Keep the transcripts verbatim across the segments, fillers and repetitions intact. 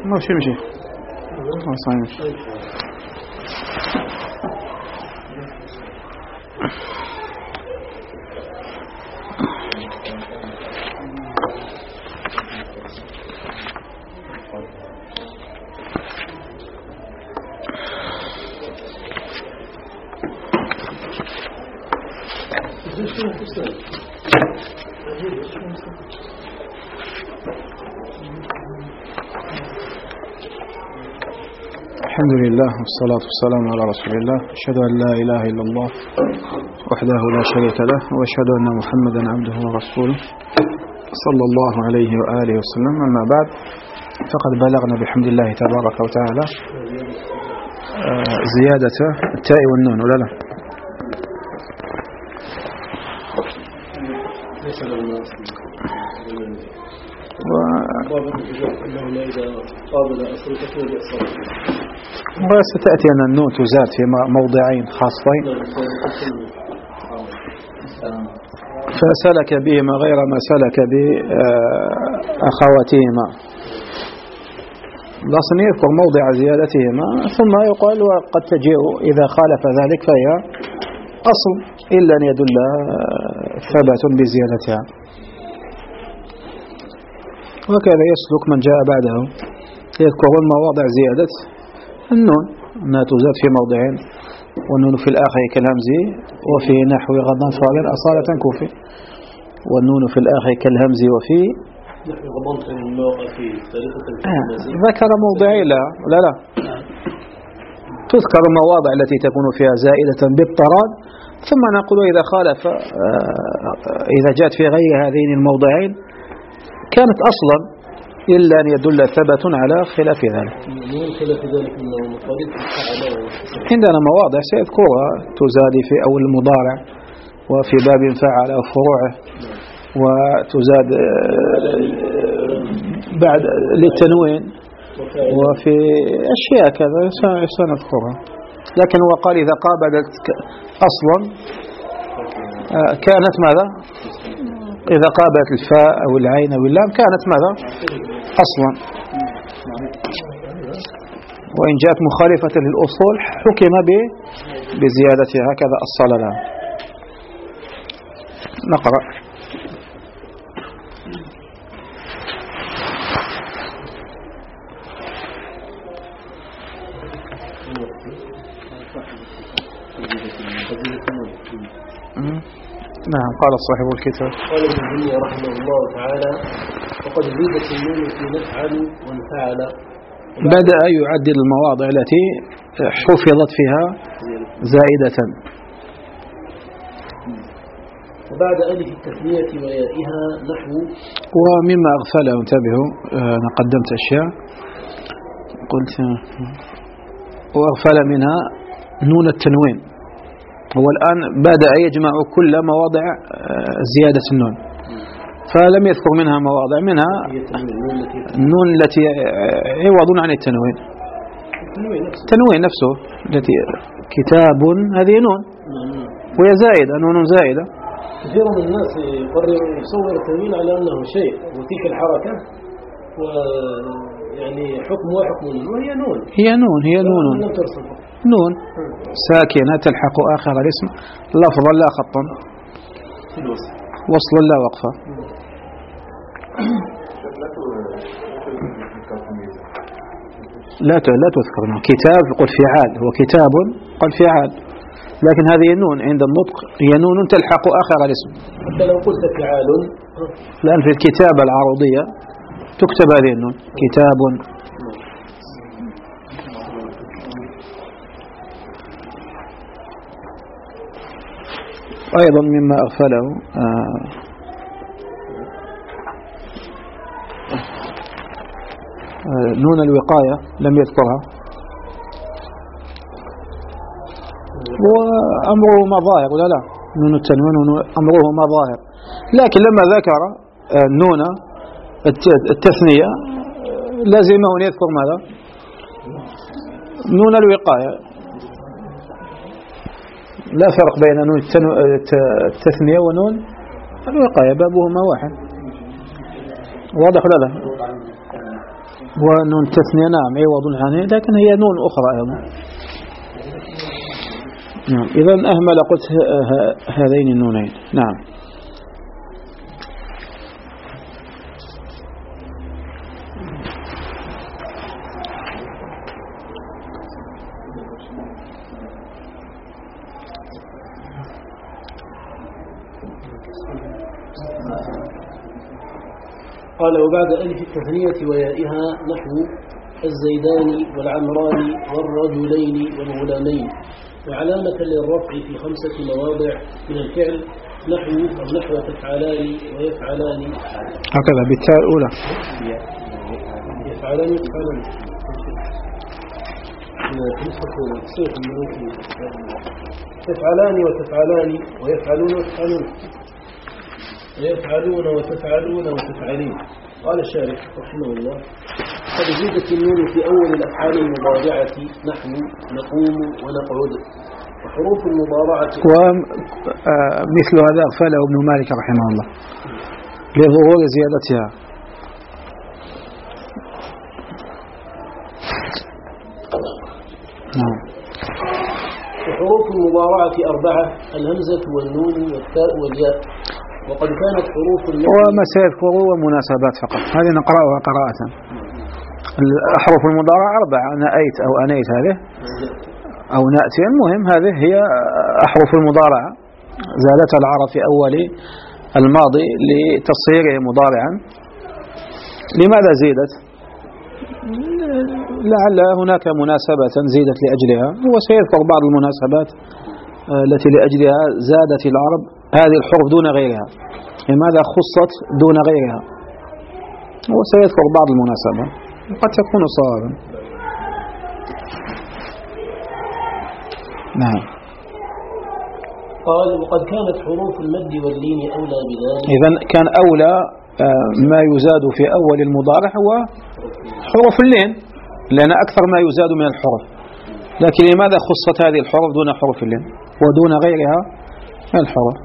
ماشي ماشي صحيح. الحمد لله والصلاة والسلام على رسول الله. أشهد أن لا إله إلا الله وحده لا شريك له، وأشهد أن محمدا عبده ورسوله صلى الله عليه وآله وسلم. أما بعد، فقد بلغنا بحمد الله تبارك وتعالى زيادة التاء والنون، ولا لا؟ وستأتي أن النون تزاد في موضعين خاصين، فسلك بهما غير ما سلك بأخواتهما. الأصل يذكر موضع زيادتهما ثم يقال وقد تجيء إذا خالف ذلك فهي أصل، إلا أن يدل ثبت بزيادتها. وكذا يسلك من جاء بعده، يذكرون مواضع زيادة النون، أنها تزاد في موضعين، والنون في الآخر كالهمز وفي نحو غضان صابر أصالة كوفي، والنون في الآخر كالهمز وفي نحو غضان الموقع في ثالثة آه. ذكر موضعين لا لا لا تذكر المواضع التي تكون فيها زائدة بالطراد، ثم نقول إذا خالف آه إذا جاءت في غير هذين الموضعين كانت أصلا، إلا أن يدل ثبت على خلاف ذلك. عندنا مواضع سيذكرها تزاد في أول المضارع، وفي باب فعل أو فروعه، وتزاد بعد للتنوين، وفي أشياء كذا سنذكرها. لكن هو قال إذا قابلت أصلا كانت ماذا؟ إذا قابلت الفاء أو العين أو اللام كانت ماذا؟ أصلا. وإن جاءت مخالفة للأصول حكم بزيادتها، هكذا أصل لها. نقرأ. نعم. قال صاحب الكتاب قال ابن تيمية رحمه الله تعالى: وقد زيدت النون في نفعل وانفعل. بدأ يعدل المواضع التي حفظت فيها زائدة. وبعد ألف التثنية ويائها نحو. ومما أغفله، انتبهوا أنا قدمت أشياء قلت، وأغفل منها نون التنوين. هو الآن بدأ يجمع كل مواضع زيادة النون، فلم يذكر منها مواضع، منها النون التي عوض عن التنوين، التنوين نفسه التي كتاب، هذه نون وهي زائدة، نون زائدة. كثير من الناس يصور التنوين على أنه شيء، وتلك الحركة ويعني حكم وحكم، وهي نون، هي نون هي نون نون ساكنة تلحق آخر الاسم لفظا لا خطا، وصلا لا وقفا. لا لا تذكر كتاب قل فعال، هو كتاب قل فعال، لكن هذه النون عند النطق هي نون تلحق آخر الاسم. حتى لو قلت فعال، الآن في الكتابة العرضية تكتب هذه النون كتاب. أيضا مما أغفله آه آه نون الوقاية لم يذكرها، وأمره ما ظاهر ولا لا؟ نون التنوين أمره ما ظاهر، لكن لما ذكر آه نون التثنية لازمه أن يذكر ماذا؟ نون الوقاية. لا فرق بين نون التثنية ونون الوقاية، بابهما واحد. واضح ولا لا؟ ونون التثنية نعم عوض عنه، لكن هي نون أخرى أيضا. نعم. إذا أهمل قلت هذين النونين. نعم. قال وبعد ألف التثنية ويائها نحو الزيدان والعمران والرجلين والغلامين، وعلامة للرفع في خمسة مواضع من الفعل نحو أو نحو تفعلان ويفعلان، هكذا بالتاء الأولى يفعلان يفعلان تفعلان وتفعلان ويفعلون وتفعلون ويفعلون وتفعلون وتفعلين. قال الشارح رحمه الله قد زيدت النون في أول الأفعال المضارعة نحو نقوم ونقعد، وحروف المضارعة ومثل هذا أغفله ابن مالك رحمه الله لظهور زيادتها. نعم. وحروف المضارعة أربعة: الهمزة والنون والتاء والياء. وقد كانت حروف ومسائل فروع ومناسبات فقط، هذه نقرأها قراءة. الأحرف المضارعة أربعة: نأيت أو أنيت هذه أو نأتي، المهم هذه هي أحرف المضارعة، زالتها العرب في أول الماضي لتصيره مضارعا. لماذا زيدت؟ لعل هناك مناسبة زيدت لأجلها، وسيذكر بعض المناسبات التي لأجلها زادت العرب هذه الحروف دون غيرها، لماذا خصت دون غيرها، وسيذكر بعض المناسبة قد تكون صوابا. نعم. قال وقد كانت حروف المد واللين أولى بذلك. إذن كان أولى ما يزاد في أول المضارع هو حروف اللين، لأن أكثر ما يزاد من الحروف، لكن لماذا خصت هذه الحروف دون حروف اللين ودون غيرها من الحروف؟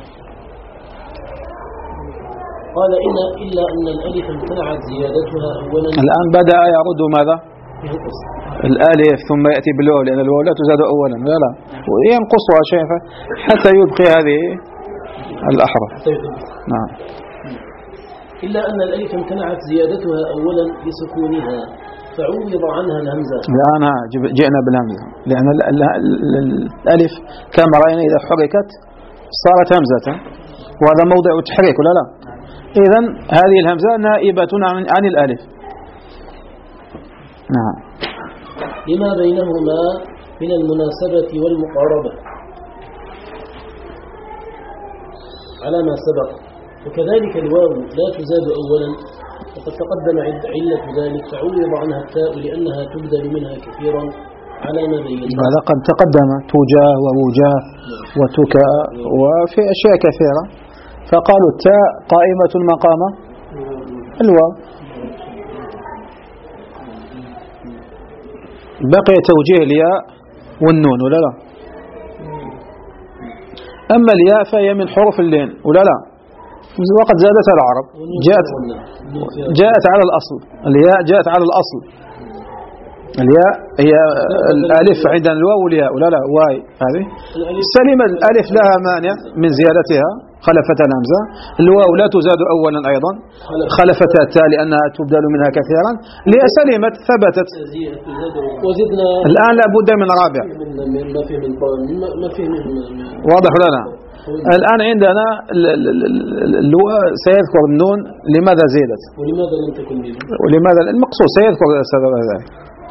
قال إن إلا أن الألف امتنعت زيادتها أولا. الآن بدأ يرد ماذا؟ الألف ثم يأتي بالواو، لأن الواو لا تزاد أولا، لا لا ينقصها شيء حتى يبقي هذه الأحرف. نعم. إلا أن الألف امتنعت زيادتها أولا لسكونها فعوض عنها الهمزة. الآن جئنا بالهمزة، لأن الألف كما رأينا إذا حركت صارت همزة، وهذا موضع التحريك ولا لا؟ إذن هذه الهمزة نائبة عن الألف. نعم. لما بينهما من المناسبة والمقاربة على ما سبق. وكذلك الواو لا تزاد أولا، وقد تقدم علة ذلك فعوض عنها التاء لأنها تبدل منها كثيرا على ما بينهما. هذا قد تقدم توجاه ووجاه وتكا وفي أشياء كثيرة، فقالوا التاء قائمة المقام الواو. بقي توجيه الياء والنون ولا لا؟ أما الياء فهي من حروف اللين ولا لا؟ وقد زادتها العرب، جاءت جاءت على الأصل، الياء جاءت على الأصل. الياء هي الألف عندنا الواو والياء ولا لا؟ واي هذه سلم الألف لها مانع من زيادتها خلفتها الهمزة. الواو لا تزاد أولا أيضا خلفتها التاء لأنها تبدل منها كثيرا، لسلمت ثبتت. وزدنا الآن لابد من رابع. واضح ولا لا؟ الآن عندنا سيذكر النون لماذا زيدت ولماذا لم تكن زيدت ولماذا المقصود سيذكر سبب ذلك.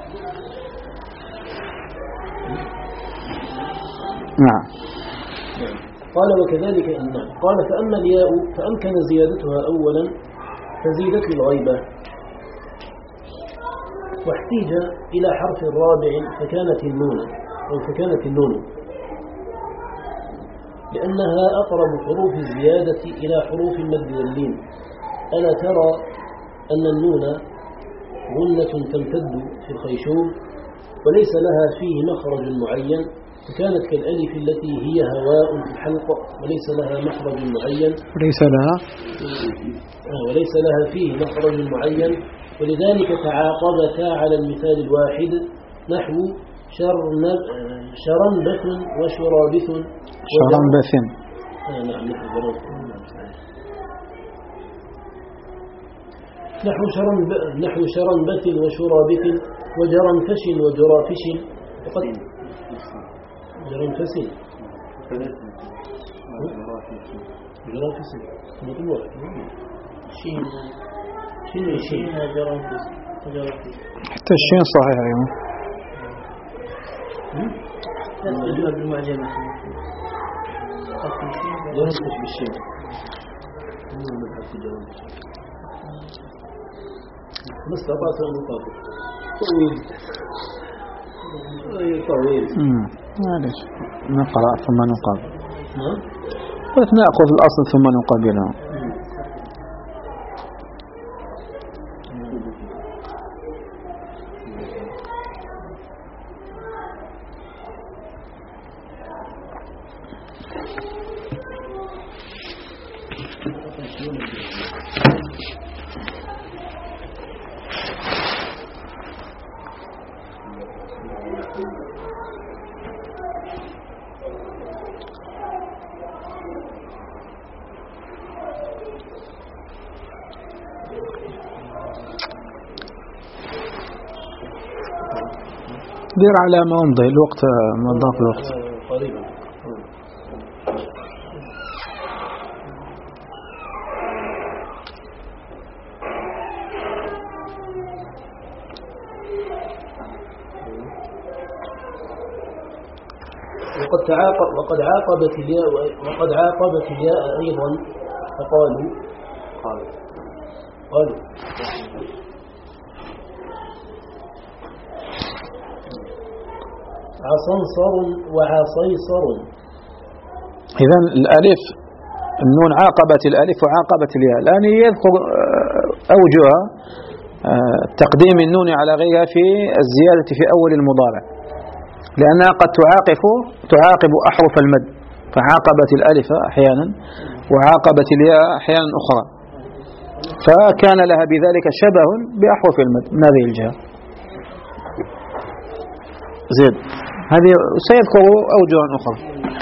نعم. قال وكذلك النعم. قال فأما الياء فأمكن زيادتها أولا فزيدت للغيبة، واحتيج إلى حرف الرابع فكانت النون أو فكانت النون لأنها أقرب حروف الزيادة إلى حروف المد واللين. ألا ترى أن النون غنة تمتد في الخيشوم وليس لها فيه مخرج معين، فكانت كالألف التي هي هواء في الحلق وليس لها مخرج معين وليس لها وليس لها فيه مخرج معين، ولذلك تعاقبتا على المثال الواحد نحو شرنب شرنبة وشرابث شرنبث آه نعم نحو شرنب نحو شرنبة وشرابث وجرنفش وجرافش وقد جرنفس جرافس مطلوع شين شين شين جرنفس حتى الشين صحيح أيضا لا بالمعجمة جرنفس بالشين ما استطعت أن أطابق طويل طويل معلش نقرأ ثم نقابل قلت نأخذ الأصل ثم نقابله. دير على ما أمضي الوقت مضاف الوقت قريبا. وقد تعاقب وقد عاقبت الياء وقد عاقبت الياء أيضا فقالوا قالوا قالوا عصنصر وعصيصر. إذن الألف النون عاقبت الألف وعاقبت الياء. الآن يذكر أوجه تقديم النون على غيرها في الزيادة في أول المضارع، لأنها قد تعاقب تعاقب أحرف المد، فعاقبت الألف أحيانا وعاقبت الياء أحيانا أخرى، فكان لها بذلك شبه بأحرف المد من هذه الجهة. زيد هذه سيذكر أوجه أخرى.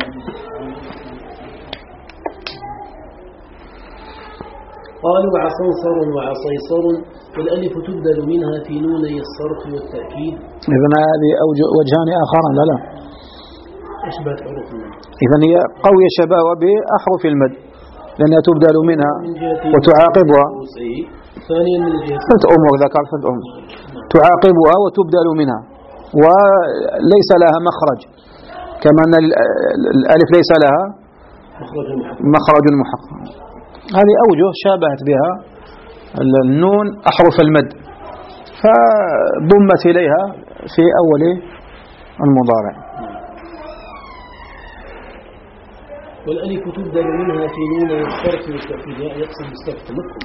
قالوا عصنصر وعصيصر والألف تبدل منها في نوني الصرف والتأكيد. إذن هذه أوجه وجهان آخران. لا لا أشبه حروف المد. إذن هي قوية شبهها بأحرف المد لأنها تبدل منها وتعاقبها. ثانيا من جهة ثلاث أمور ذكر ثلاث أمور تعاقبها وتبدل منها وليس لها مخرج، كما أن الألف ليس لها مخرج محقق. هذه أوجه شابهت بها النون أحرف المد فضمت إليها في أول المضارع. والألف تبدل منها في نون الصرف والتأكيد يقصد بالصرف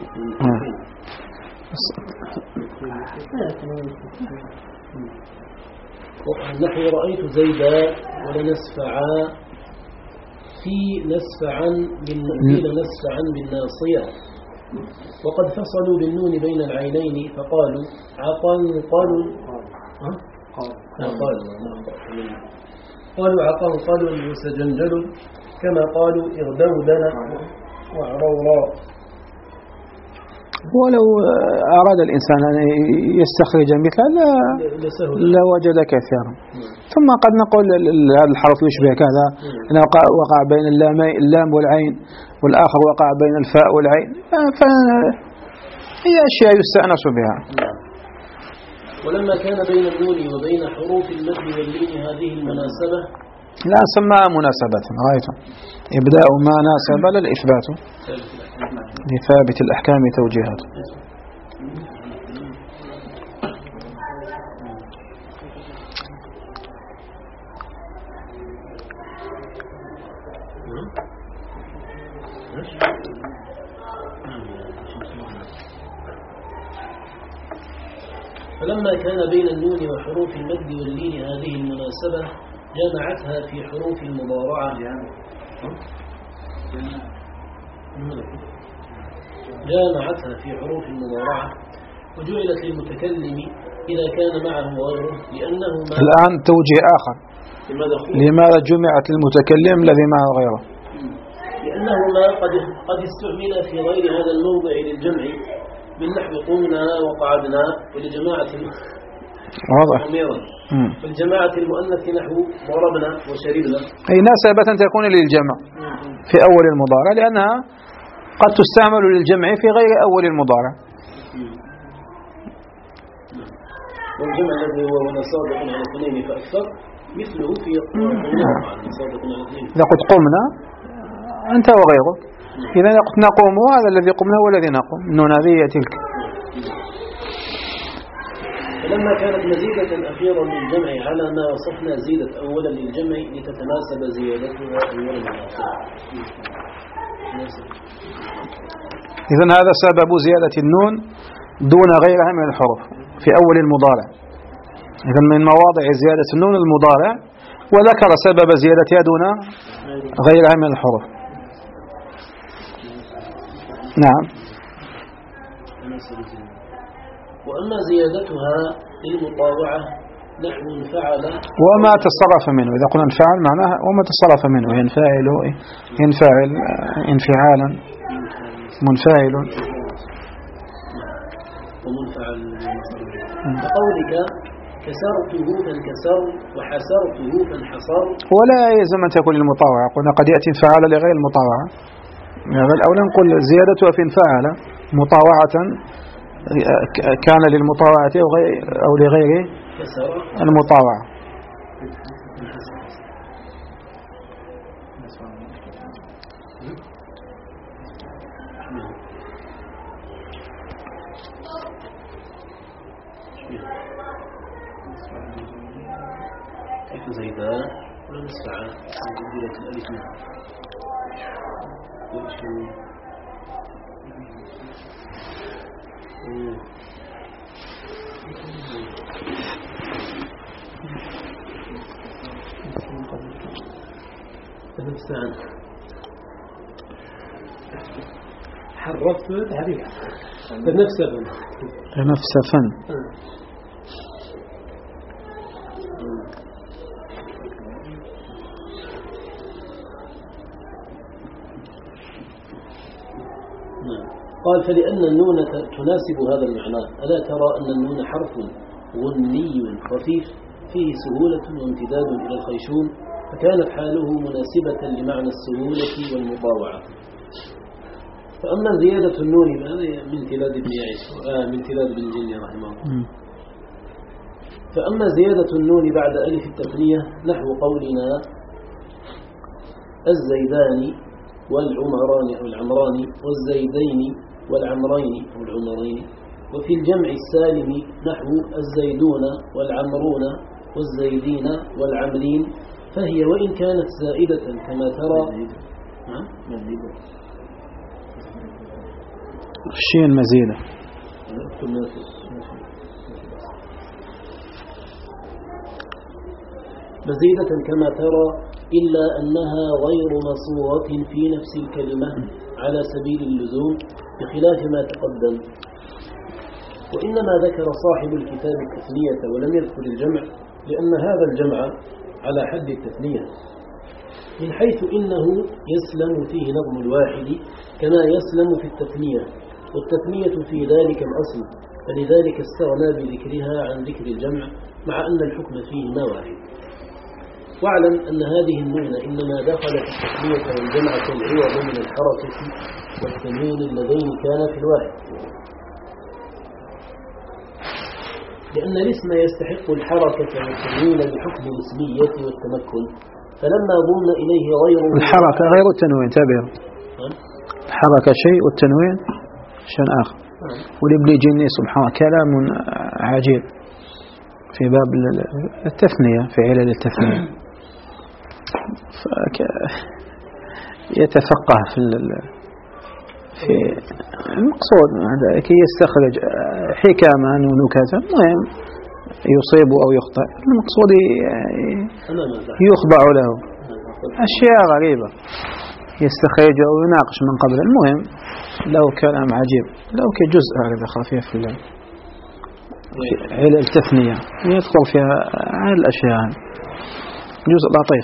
نحو رأيت زيدا ولنسفعا في نسفعا نسفعا بالناصية. وقد فصلوا بالنون بين العينين فقالوا عقن قالوا قالوا عقن قالوا وسجنجل كما قالوا اغدودنا وعرورا. ولو أراد الإنسان أن يستخرج مثلا لا وجد كثيرا. ثم قد نقول هذا الحرف يشبه كذا، أنه وقع بين اللام والعين، والآخر وقع بين الفاء والعين، فهي أشياء يستأنس بها. ولما كان بين النون وبين حروف المد واللين هذه المناسبة لا سماها مناسبة غاية إبداء ما ناسب للإثبات لثابت الأحكام توجيهات. فلما كان بين النون وحروف المد واللين هذه المناسبة جمعتها في حروف المضارعة جامعتها في حروف المضارعة وجعلت للمتكلم إذا كان معه غيره لأنه ما الآن توجيه آخر لماذا جمعت المتكلم الذي معه غيره؟ لأنه ما قد قد استعمل في غير هذا الموضع للجمع من نحو قمنا وقعدنا ولجماعة واضح والجماعة المؤنث نحو ضربنا وشربنا أي ناسبة أن تكون للجمع في أول المضارع لأنها قد تستعمل للجمع في غير أول المضارع. والجمع الذي هو صادق على اثنين فأكثر مثله في قمنا صادق على اثنين. إذا قلت قمنا أنت وغيرك، إذا قلت نقوم هذا الذي قمنا والذي نقوم، النون هذه تلك. فلما كانت مزيدة أخيرا للجمع على ما وصفنا زيدت أولا للجمع لتتناسب زيادتها أولا للآخر. إذن هذا سبب زيادة النون دون غيرها من الحروف في أول المضارع. إذن من مواضع زيادة النون المضارع، وذكر سبب زيادتها دون غيرها من الحروف. نعم. وأما زيادتها للمطاوعة نحو انفعل وما تصرف منه، إذا قلنا انفعل معناها وما تصرف منه، ينفعل ينفعل انفعالا منفعل ومنفعل كقولك كسرته فانكسر وحسرته فانحصر. ولا يلزم أن تكون المطاوعة، قلنا قد يأتي انفعال لغير المطاوعة، أو نقول زيادتها في انفعل مطاوعة كان للمطاوعة أو لغير المطاوعة. كيف زيدان ولا نسفع زيادة الألف منها نفسان حرفت هذه تنفسفا تنفسفا قال فلأن النون تناسب هذا المعنى. ألا ترى أن النون حرف غني خفيف فيه سهولة وامتداد إلى الخيشوم، فكانت حاله مناسبة لمعنى السهولة والمطاوعة. فأما زيادة النون هذا من تلاد بن يعيش آه من تلاد بن جني رحمه الله. فأما زيادة النون بعد ألف التثنية نحو قولنا الزيدان والعمران أو العمران والزيدين والعمرين أو العمرين، وفي الجمع السالم نحو الزيدون والعمرون والزيدين والعمرين، فهي وإن كانت زائدة كما ترى الشين مزيدة مزيدة كما ترى إلا أنها غير مصورة في نفس الكلمة على سبيل اللزوم بخلاف ما تقدم. وإنما ذكر صاحب الكتاب التثنية ولم يذكر الجمع لأن هذا الجمع على حد التثنية، من حيث إنه يسلم فيه نظم الواحد كما يسلم في التثنية، والتثنية في ذلك الأصل، فلذلك استغنى بذكرها عن ذكر الجمع مع أن الحكم فيهما واحد. واعلم أن هذه النون إنما دخلت التثنية والجمع كالعوض من الحركة والتنوين اللذين كان في الواحد، لأن الاسم يستحق الحركة والتنوين بحكم الاسمية والتمكن، فلما ضم إليه غيره الحركة غير التنوين تابعه، الحركة شيء والتنوين شيء آخر. ولابن جني سبحانه كلام عجيب في باب التثنية في علل التثنية، يتفقه في في المقصود كي يستخرج حكاما ونكتا. المهم يصيب أو يخطئ، المقصود يخضع له. أشياء غريبة يستخرج أو يناقش من قبل. المهم له كلام عجيب، له كجزء هذا خفيف في علل التثنية يدخل فيها على الأشياء، جزء لطيف.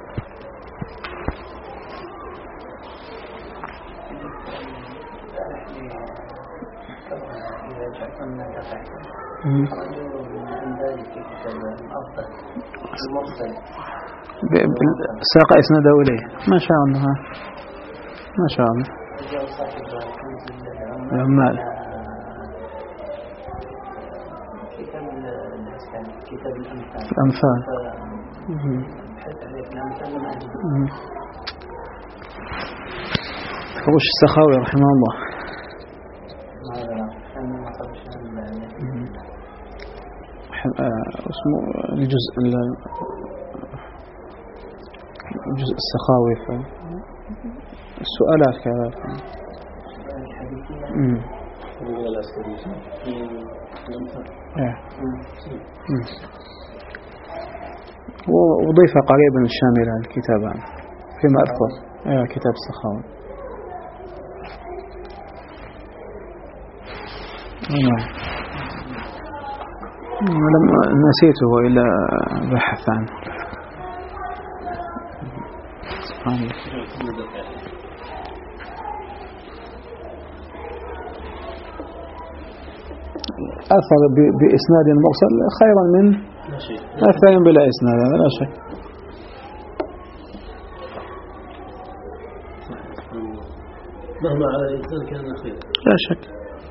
ساق إسناده إليه ما شاء الله، ما شاء الله. العمال الأمثال وش السخاوي رحمه الله. اسمه الجزء الجزء السخاوي في السؤالات كذلك. وضيف قريبا الشامل على الكتاب فيما أذكر كتاب السخاوي. لما نسيته إلا بحث عنه. سبحان الله. أثر بإسناد مرسل خيرا من أثر بلا إسناد، هذا لا شك. مهما على الإنسان كان خير لا شك.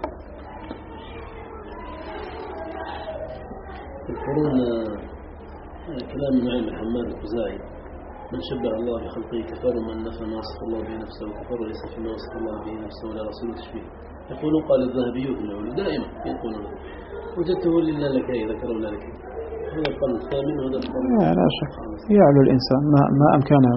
يذكرون كلام نعيم الحماد الخزاعي: من شبه الله بخلقه كفر، من نفى ما وصف الله به نفسه وكفر ليس فيما وصف الله به نفسه ولا رسول تشبيه. يقول قال الذهبي في الأول دائما يقولون وجدته لله لك ذكروا لك. هذا القول الثامن وهذا القول لا, لا شك يعلو الإنسان ما, ما أمكانه.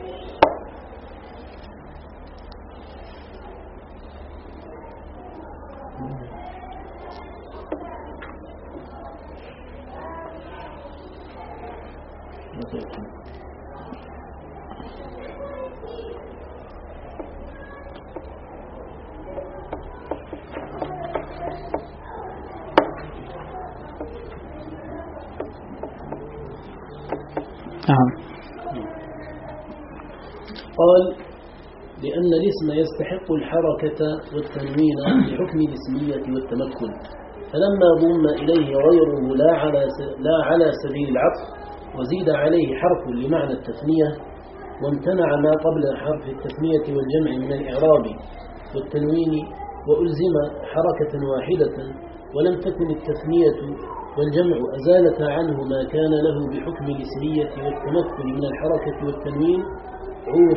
قال: لأن الاسم يستحق الحركة والتنوين بحكم الاسمية والتمكن، فلما ضم إليه غيره لا على لا على سبيل العطف وزيد عليه حرف لمعنى التثنية، وامتنع ما قبل حرف التثنية والجمع من الإعراب والتنوين، وألزم حركة واحدة ولم تكن التثنية والجمع أزالة عنه ما كان له بحكم الاسمية والتمكن من الحركة والتنوين، عورض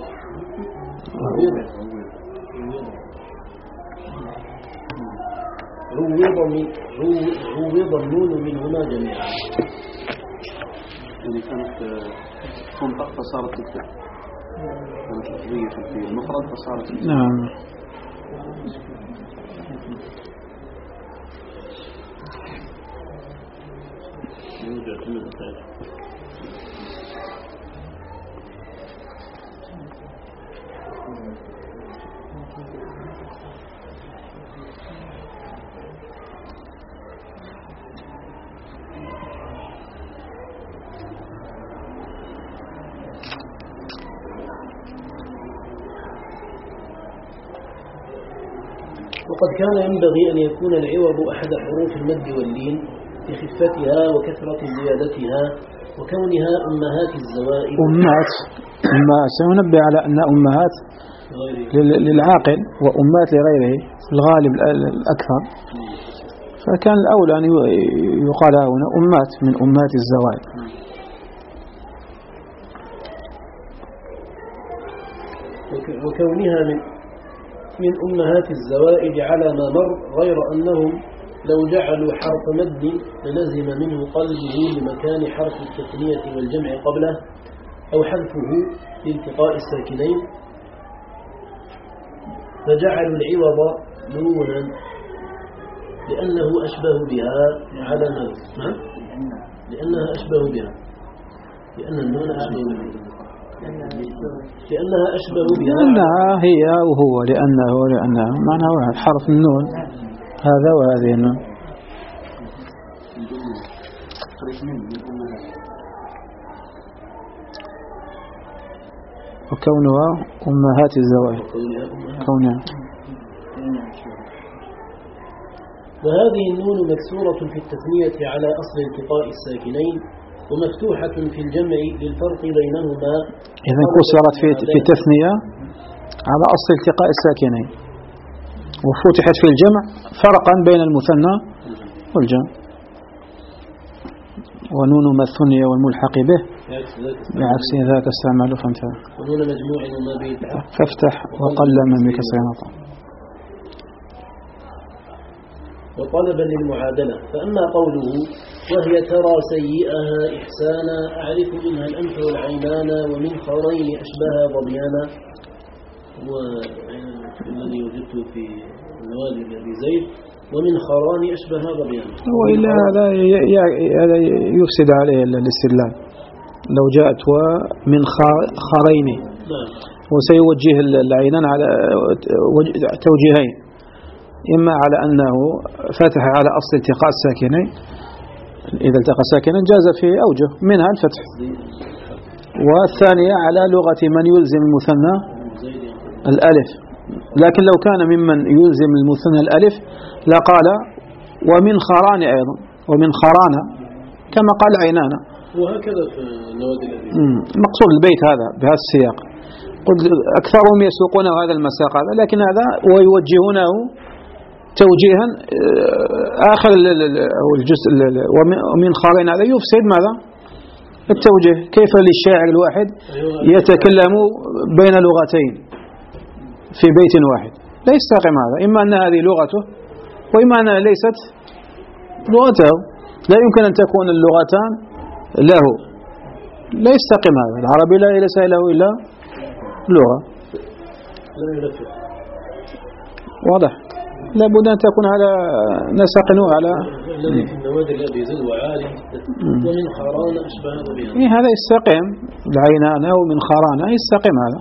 عوض النون منهما جميعا. يعني كانت تنطق فصارت تكتب، كانت لفظية في المفرد فصارت تكتب. نعم. وقد كان ينبغي أن يكون العوض أحد حروف المد واللين لخفتها وكثرة زيادتها وكونها أمهات الزوائد. أمات أمات سننبه على أن أمهات للعاقل وأمات لغيره في الغالب الأكثر، فكان الأولى أن يقال هنا أمات من أمات الزوائد. وكونها من من أمهات الزوائد على ما مر، غير أنهم لو جعلوا حرف مد للزم منه قلبه لمكان حرف التثنية والجمع قبله، أو حذفه لالتقاء الساكنين، فجعلوا العوض نونا لأنه أشبه بها على ماذا؟ لأنها أشبه بها لأن النون أشبه بها لأنها أشبه بها لأنها هي وهو لأنه لأنها معنى واحد حرف النون هذا وهذه النون وكونها أمهات الزوائد كونها. وهذه النون مكسورة في التثنية على أصل التقاء الساكنين ومفتوحة في الجمع للفرق بينهما. إذا كسرت في في التثنية على أصل التقاء الساكنين وفتحت في الجمع فرقا بين المثنى والجمع. ونون ما الثنية والملحق به بعكس ذاك استعمال فانتهى. ونون مجموع وما به فافتح وقل من بكسر نطق. وطلبا للمعادلة. فأما قوله وهي ترى سيئها إحسانا أعرف منها الأنف والعينان ومن خرين أشبه ظبيانا والذي وجدته في النوادي لأبي زيد ومن خران أشبه ظبيانا. وإلا هذا يفسد عليه الاستدلال لو جاءت ومن خرين وسيوجه العينان على توجيهين إما على أنه فتح على أصل التقاء الساكنين إذا التقى ساكنا جاز في أوجه منها الفتح والثانية على لغة من يلزم المثنى الألف لكن لو كان ممن يلزم المثنى الألف لقال ومن خران أيضا ومن خران كما قال عينان وهكذا في النوادي مقصود البيت هذا بهذا السياق قلت أكثرهم يسوقونه هذا المساق هذا لكن هذا ويوجهونه توجيها آخر أو الجزء ومن خارين هذا يفسد ماذا التوجيه كيف للشاعر الواحد يتكلم بين لغتين في بيت واحد لا يستقيم هذا إما أن هذه لغته وإما أنها ليست لغته لا يمكن أن تكون اللغتان له لا يستقيم هذا العربي لا ليس له إلا لغة واضح لابد أن تكون على نسق على الذي في النوادي الذي يزيد وعالي ومن خران أشبه ظبيان إيه هذا يستقيم العينان أو من خران يستقيم هذا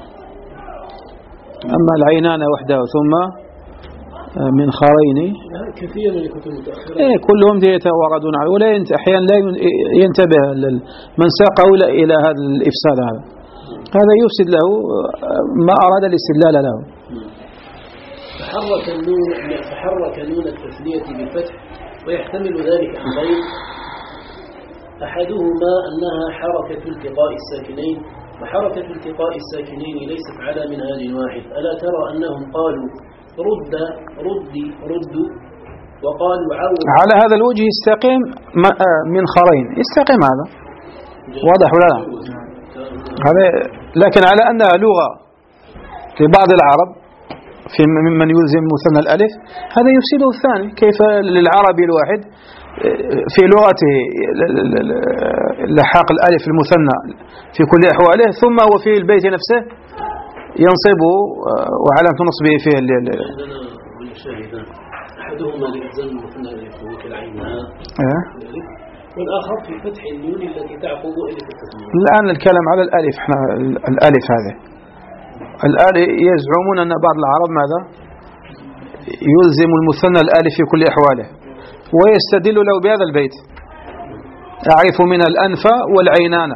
أما العينان وحده ثم من خرين كثير من الكتب المتأخرة إيه كلهم يتواردون عليه ولا أحيانا لا ينتبه من ساقه إلى هذا الإفساد هذا هذا يفسد له ما أراد الاستدلال له. تحرك النون تحرك نون التثنية بالفتح ويحتمل ذلك أمرين أحدهما أنها حركة التقاء الساكنين وحركة التقاء الساكنين ليست على منهاج واحد ألا ترى أنهم قالوا رد رد رد وقالوا عود على هذا الوجه يستقيم من خرين يستقيم هذا واضح ولا لا هذا لكن على أنها لغة لبعض العرب في ممن يلزم مثنى الألف هذا يفسده الثاني كيف للعربي الواحد في لغته لحاق الألف المثنى في كل أحواله ثم هو في البيت نفسه ينصبه وعلامة نصبه فيه أحدهما لإلزام المثنى الألف وهو كالعينها والآخر في فتح النون التي تعقب ألف التثنية. الآن الكلام على الألف احنا الألف هذه الآن يزعمون أن بعض العرب ماذا يلزم المثنى الألف في كل أحواله ويستدل له بهذا البيت أعرف من الأنف والعينان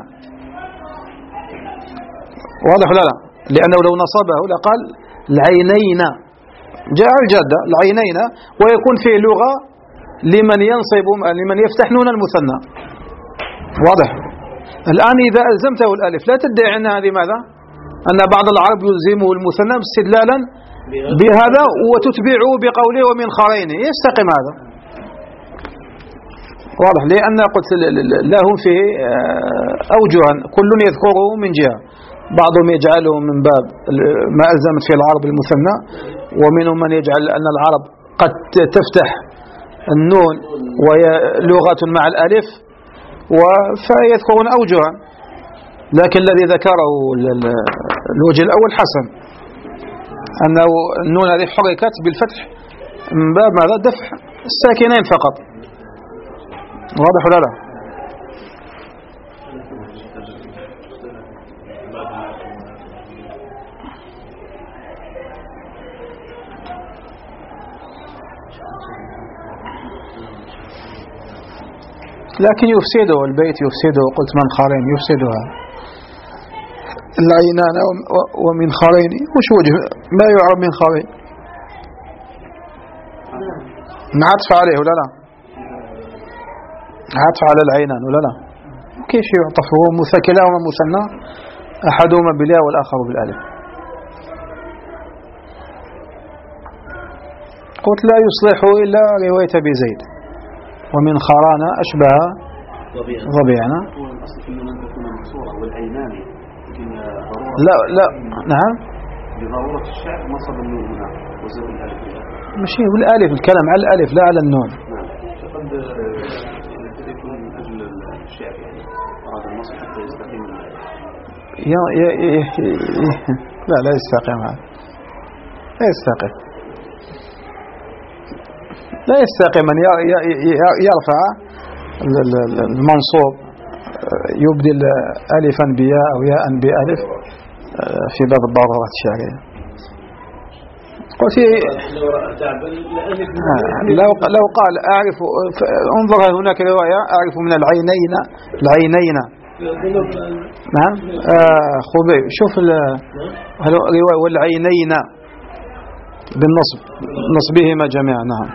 واضح لا لا لأنه لو نصبه لقال العينين جاء الجادة العينين ويكون فيه لغة لمن ينصب لمن يفتح نون المثنى واضح. الآن إذا ألزمته الألف لا تدعي أن هذه ماذا أن بعض العرب يلزمه المثنى استدلالا بهذا وتتبعه بقوله ومن خرين يستقيم هذا واضح لأن قلت لهم فيه أوجها كل يذكره من جهة بعضهم يجعله من باب ما ألزمت فيه العرب المثنى ومنهم من يجعل أن العرب قد تفتح النون وهي لغة مع الألف فيذكرون أوجها لكن الذي ذكره الوجه الأول حسن أنه النون هذه حركت بالفتح من باب ماذا دفع الساكنين فقط. واضح ولا لا؟ لكن يفسده البيت، يفسده. قلت من خارين يفسدها. العينان ومن خارين، وش وجه ما يعرب من خارين؟ نعطف عليه ولا لا؟ عطف على العينان ولا لا؟ كيف يعطف؟ هو كلاهما مثنى، أحدهما بالياء والآخر بالألف. قلت لا يصلح إلا رواية بزيد. ومن خرانا أشبه ظبيعنا. لا لا نعم. بضرورة الشعر نصب النون هنا وزاد الألف. ماشي بالألف، الكلام على الألف لا على النون. نعم. فقد يكون من أجل الشعر يعني أراد النصب حتى يستقيم. يا يا لا لا يستقيم هذا، لا يستقيم. لا يستقيم أن يرفع المنصوب يبدل ألفا بياء أو ياء بألف في باب الضرورات الشعرية. قلت لو لو قال أعرف، انظر هناك رواية أعرف من العينين العينين نعم آه خبي شوف الرواية والعينين بالنصب، نصبهما جميعا. نعم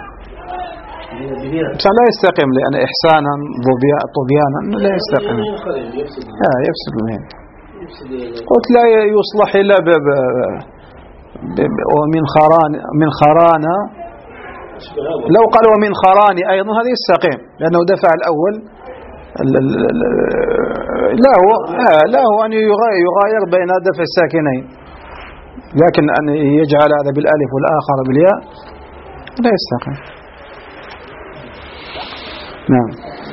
لا يستقيم، لأن إحسانا طغيانا لا يستقيم. آه يفسد المهم. قلت لا يصلح إلا ب ومن خران من خرانا. لو قال ومن خران أيضا هذا يستقيم، لأنه دفع الأول. لا هو آه لا هو أن يغاير بين دفع الساكنين، لكن أن يجعل هذا بالألف والآخر بالياء لا يستقيم. نعم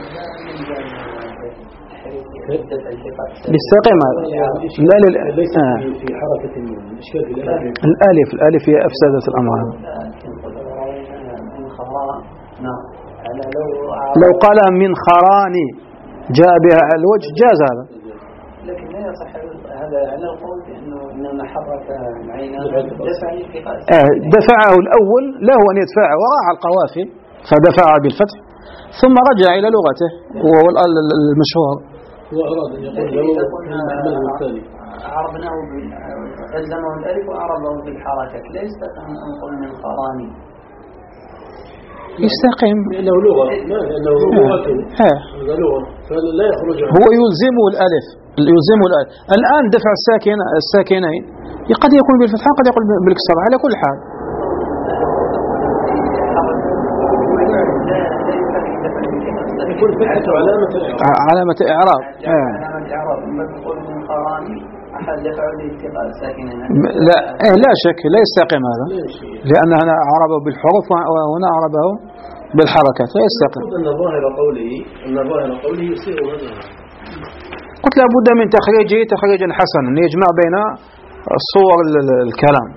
يستقيم هذا. لا لا آه. في حركة الألف الألف هي أفسدت الأمر. لو قال من خراني جاء بها على الوجه جاز هذا، لكن لا يصح هذا على القول بأنه إنما حرك العينان دفع الالتقاء. آه دفعه الأول له أن يدفعه وراء القوافي فدفعه بالفتح، ثم رجع إلى لغته وهو المشهور. هو أراد أن يقول له الثاني عربناه ألزمه الألف وعربه بالحركة، لا يستقيم أن نقول من خراني. يستقيم لأنه لغة، ما لأنه لغته هذا لغة، فلا يخرج. هو يلزمه الألف، يلزمه الألف. الآن دفع الساكن الساكنين قد يكون بالفتحة قد يكون بالكسرة على كل حال. يكون فتحة علامة علامة إعراب. علامة إعراب. ما تقول من خراني أحد دفع الالتقاء الساكنين. لا لا شك لا يستقيم هذا، لأن هنا عربه بالحروف وهنا عربه بالحركات، لا يستقيم. أن ظاهر قوله أن ظاهر قوله يصير هذا. قلت لابد من تخريجه تخريجا حسنا يجمع بين صور الكلام.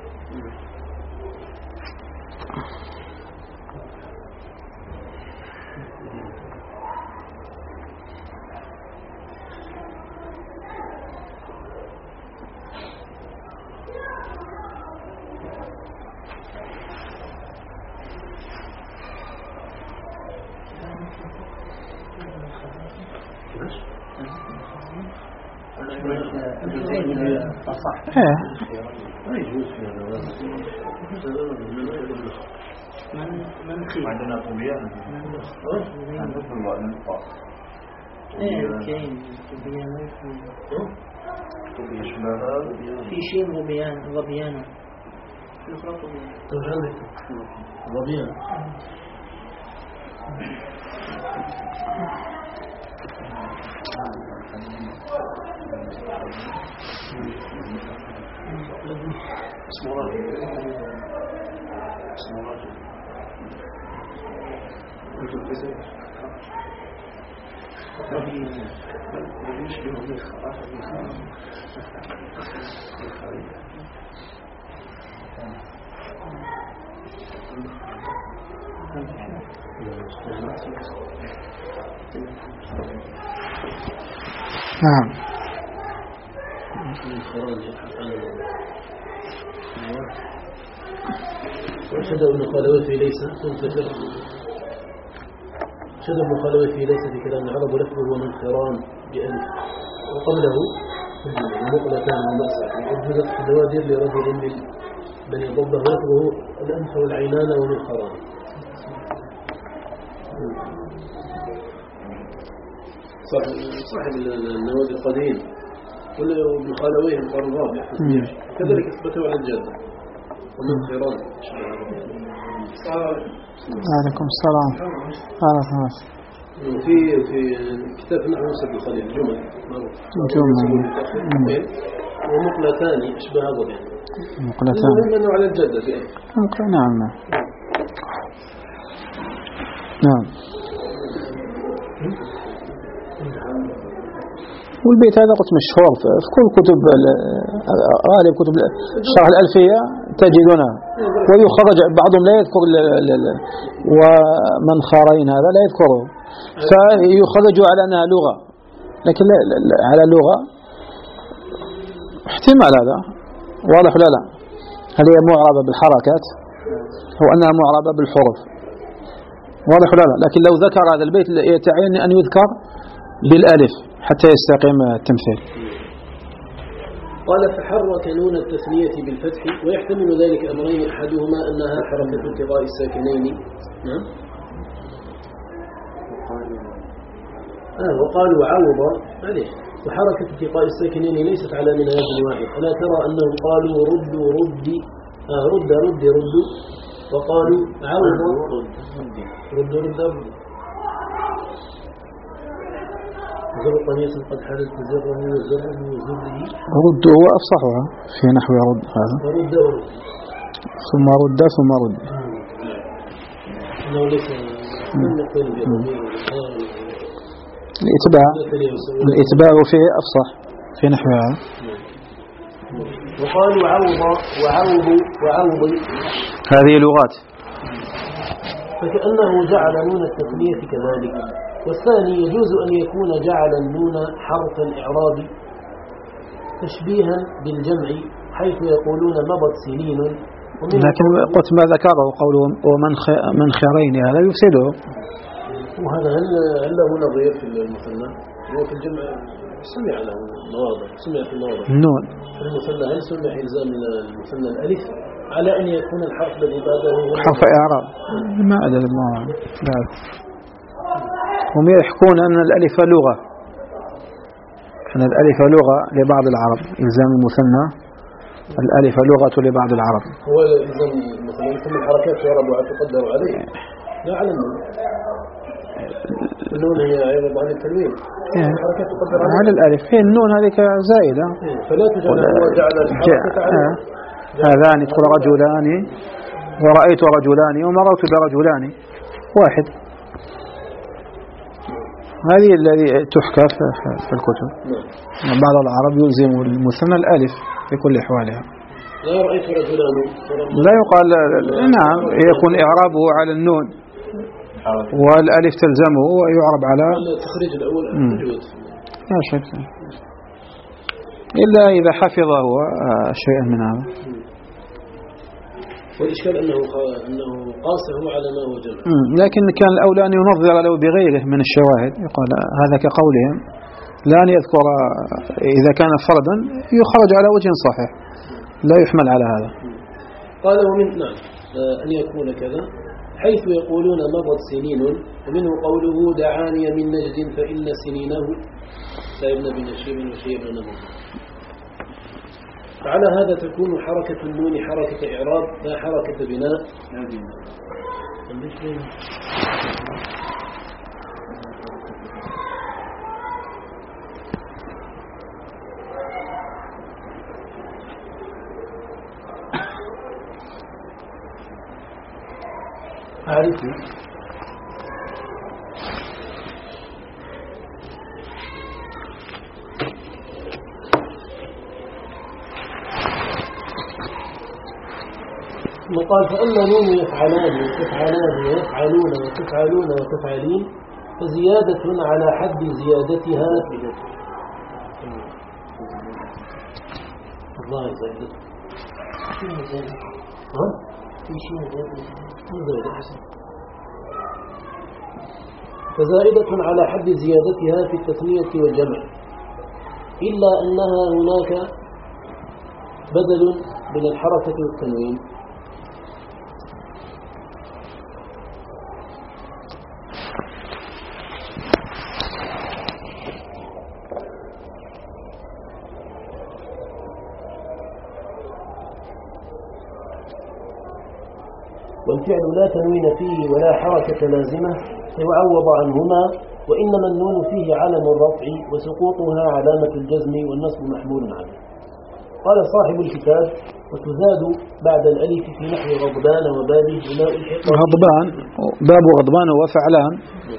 عندنا طبيان في شيء ظبيان ظبيان ظبيان اسمه راجل اسمه راجل نعم. وشد ابن خالويه ليس شد ابن خالويه ليس في كلام العرب ولفظه ومنخران بألف وقبله مقلتان ومأسع وأجهزت في النوادر لرجل من بني ضبه ولفظه الأنف والعينان ومنخران. صاحب النوادر القديم وابن خالويه القرن الرابع كذلك اثبته على الجادة ومنخران. عليكم السلام. عليكم السلام. في في كتاب نحو مسد الخليل جمل جمل ومقلتان اشبه هذا يعني مقلتان لأنه على الجادة في ممكن. نعم نعم. والبيت هذا قلت مشهور في كل كتب غالب كتب الشرح الألفية تجدونه، ويخرج بعضهم لا يذكر ومنخرين هذا لا يذكره، فيخرج على أنها لغة، لكن لا لا على لغة احتمال هذا واضح لا لا. هل هي معربة بالحركات أو أنها معربة بالحروف؟ واضح لا لا. لكن لو ذكر هذا البيت يتعين أن يذكر بالألف حتى يستقيم التمثيل. قال فحرك نون التثنية بالفتح ويحتمل ذلك أمرين أحدهما أنها حركة التقاء الساكنين. نعم. آه وقالوا عوض عليه وحركة التقاء الساكنين ليست على منهاج واحد. ألا ترى أنهم قالوا ردوا ردي آه رد رد رد وقالوا عوض رد رد رد زر قميص قد حدث زره وزره وزره رد هو أفصحها في نحو رد هذا ورد ثم رد ثم رد إنه ليس الإتباع الإتباع فيه أفصح في نحو هذا. وقالوا عوض وعوض وعوض هذه لغات، فكأنه جعل نون التثنية كذلك. والثاني يجوز أن يكون جعل النون حرف الإعراب تشبيها بالجمع حيث يقولون مضت سنين. لكن قلت ما ذكره قوله ومن خيرين هذا يفسده. وهذا هل هل له نظير في المثنى؟ هو في الجمع سمع له مواضع، سمع في المواضع النون المثنى. هل سمع إلزام المثنى الألف على أن يكون الحرف الذي بعده حرف إعراب؟ ما أدري الله بعد. هم يحكون أن الألف لغة، أن الألف لغة لبعض العرب، إلزام المثنى الألف لغة لبعض العرب. هو إلزام المثنى ثم الحركات يعرب وتقدر عليه لا على النون. النون هي عوض عن التنوين، الحركات تقدر عليه على الألف. هي النون هذه زائدة فلا تجعل هو جعل الحركة عليه. هذان يدخل رجلان ورأيت رجلان ومررت برجلان واحد. هذه الذي تحكى في الكتب. بعض العرب يلزم المثنى الألف في كل أحوالها. لا رأيت رجلان لا يقال نعم، يكون إعرابه على النون والألف تلزمه ويعرب على التخريج الأول. لا شك إلا إذا حفظ هو شيئا من هذا. والإشكال أنه أنه قاسه على ما هو جمع. لكن كان الأولى أن ينظر له بغيره من الشواهد، يقال هذا كقولهم لا أن يذكر إذا كان فردا يخرج على وجه صحيح لا يحمل على هذا. قال ومن نعم أن يكون كذا حيث يقولون مضت سنين، ومنه قوله دعاني من نجد فإن سنينه سيبن بن شيب وشيب نبض. فعلى هذا تكون حركة النون حركة إعراب لا حركة بناء. أعرفه قال فأما نون يفعلان وتفعلان ويفعلون وتفعلون وتفعلين فزيادة على حد زيادتها الله يزيد ها؟ فزائدة على حد زيادتها في التثنية والجمع إلا أنها هناك بدل من الحركة والتنوين. والفعل لا تنوين فيه ولا حركة لازمة فيعوض عنهما، وإنما النون فيه علم الرفع وسقوطها علامة الجزم والنصب محمول عنه. قال صاحب الكتاب وتزاد بعد الألف في نحو غضبان وبابه بلا الحق. غضبان باب غضبان وفعلان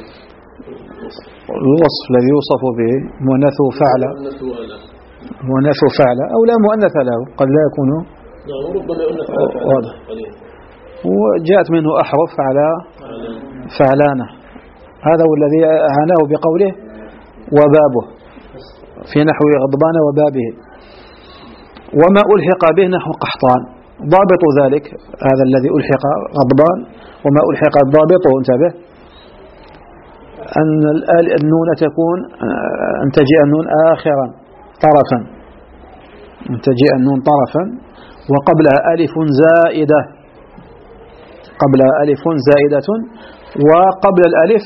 الوصف الذي يوصف به مؤنث فعل مؤنث فعل أو لا مؤنث له قد لا يكون واضح، وجاءت منه أحرف على فعلانه، هذا هو الذي أعاناه بقوله وبابه في نحو غضبان وبابه. وما ألحق به نحو قحطان، ضابط ذلك هذا الذي ألحق غضبان وما ألحق ضابطه انتبه أن النون تكون أن تجيء النون آخرا طرفا، أن تجيء النون طرفا وقبلها ألف زائدة، قبلها ألف زائدة وقبل الألف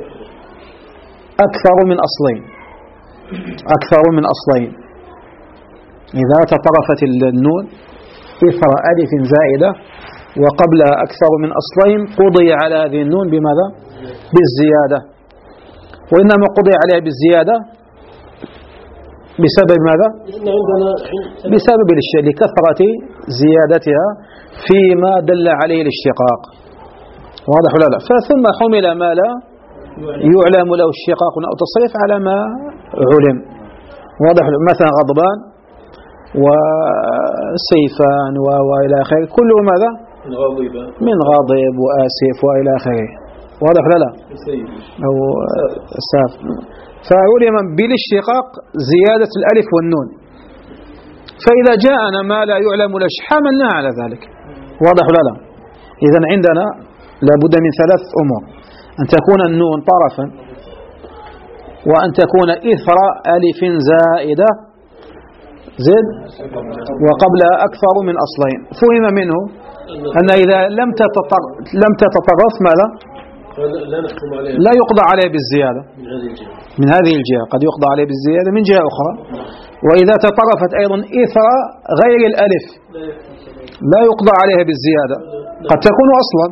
أكثر من أصلين، أكثر من أصلين. إذا تطرفت النون إثر ألف زائدة وقبلها أكثر من أصلين قضي على هذه النون بماذا؟ بالزيادة. وإنما قضي عليها بالزيادة بسبب ماذا؟ بسبب الشيء لكثرة زيادتها فيما دل عليه الاشتقاق، واضح ولا لا؟ فثم حمل ما لا يعلم له اشتقاق أو تصريف على ما علم، واضح. مثلا غضبان وسيفان وإلى آخره كله ماذا؟ من غاضب وآسف وإلى آخره، واضح ولا لا؟ أو ساف. فعلم بالاشتقاق زيادة الألف والنون، فإذا جاءنا ما لا يعلم له حملنا على ذلك، واضح ولا لا؟ إذن عندنا لابد من ثلاث أمور: أن تكون النون طرفا، وأن تكون إثر ألف زائدة زد وقبلها أكثر من أصلين. فهم منه أن إذا لم لم تتطرف ماذا؟ لا يقضى عليه بالزيادة من هذه الجهة، قد يقضى عليه بالزيادة من جهة أخرى. وإذا تطرفت أيضا إثر غير الألف لا يقضى عليها بالزيادة، قد تكون أصلا.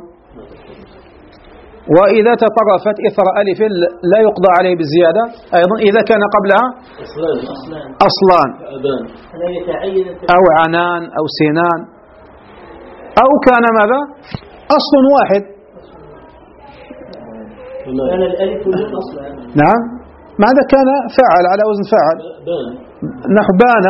وإذا تطرفت إثر ألف لا يقضى عليه بالزيادة أيضا إذا كان قبلها أصلان أو عنان أو سنان، أو كان ماذا؟ أصل واحد. كان الألف من أصلا. نعم، ماذا كان فعل على وزن فعل نحو بان،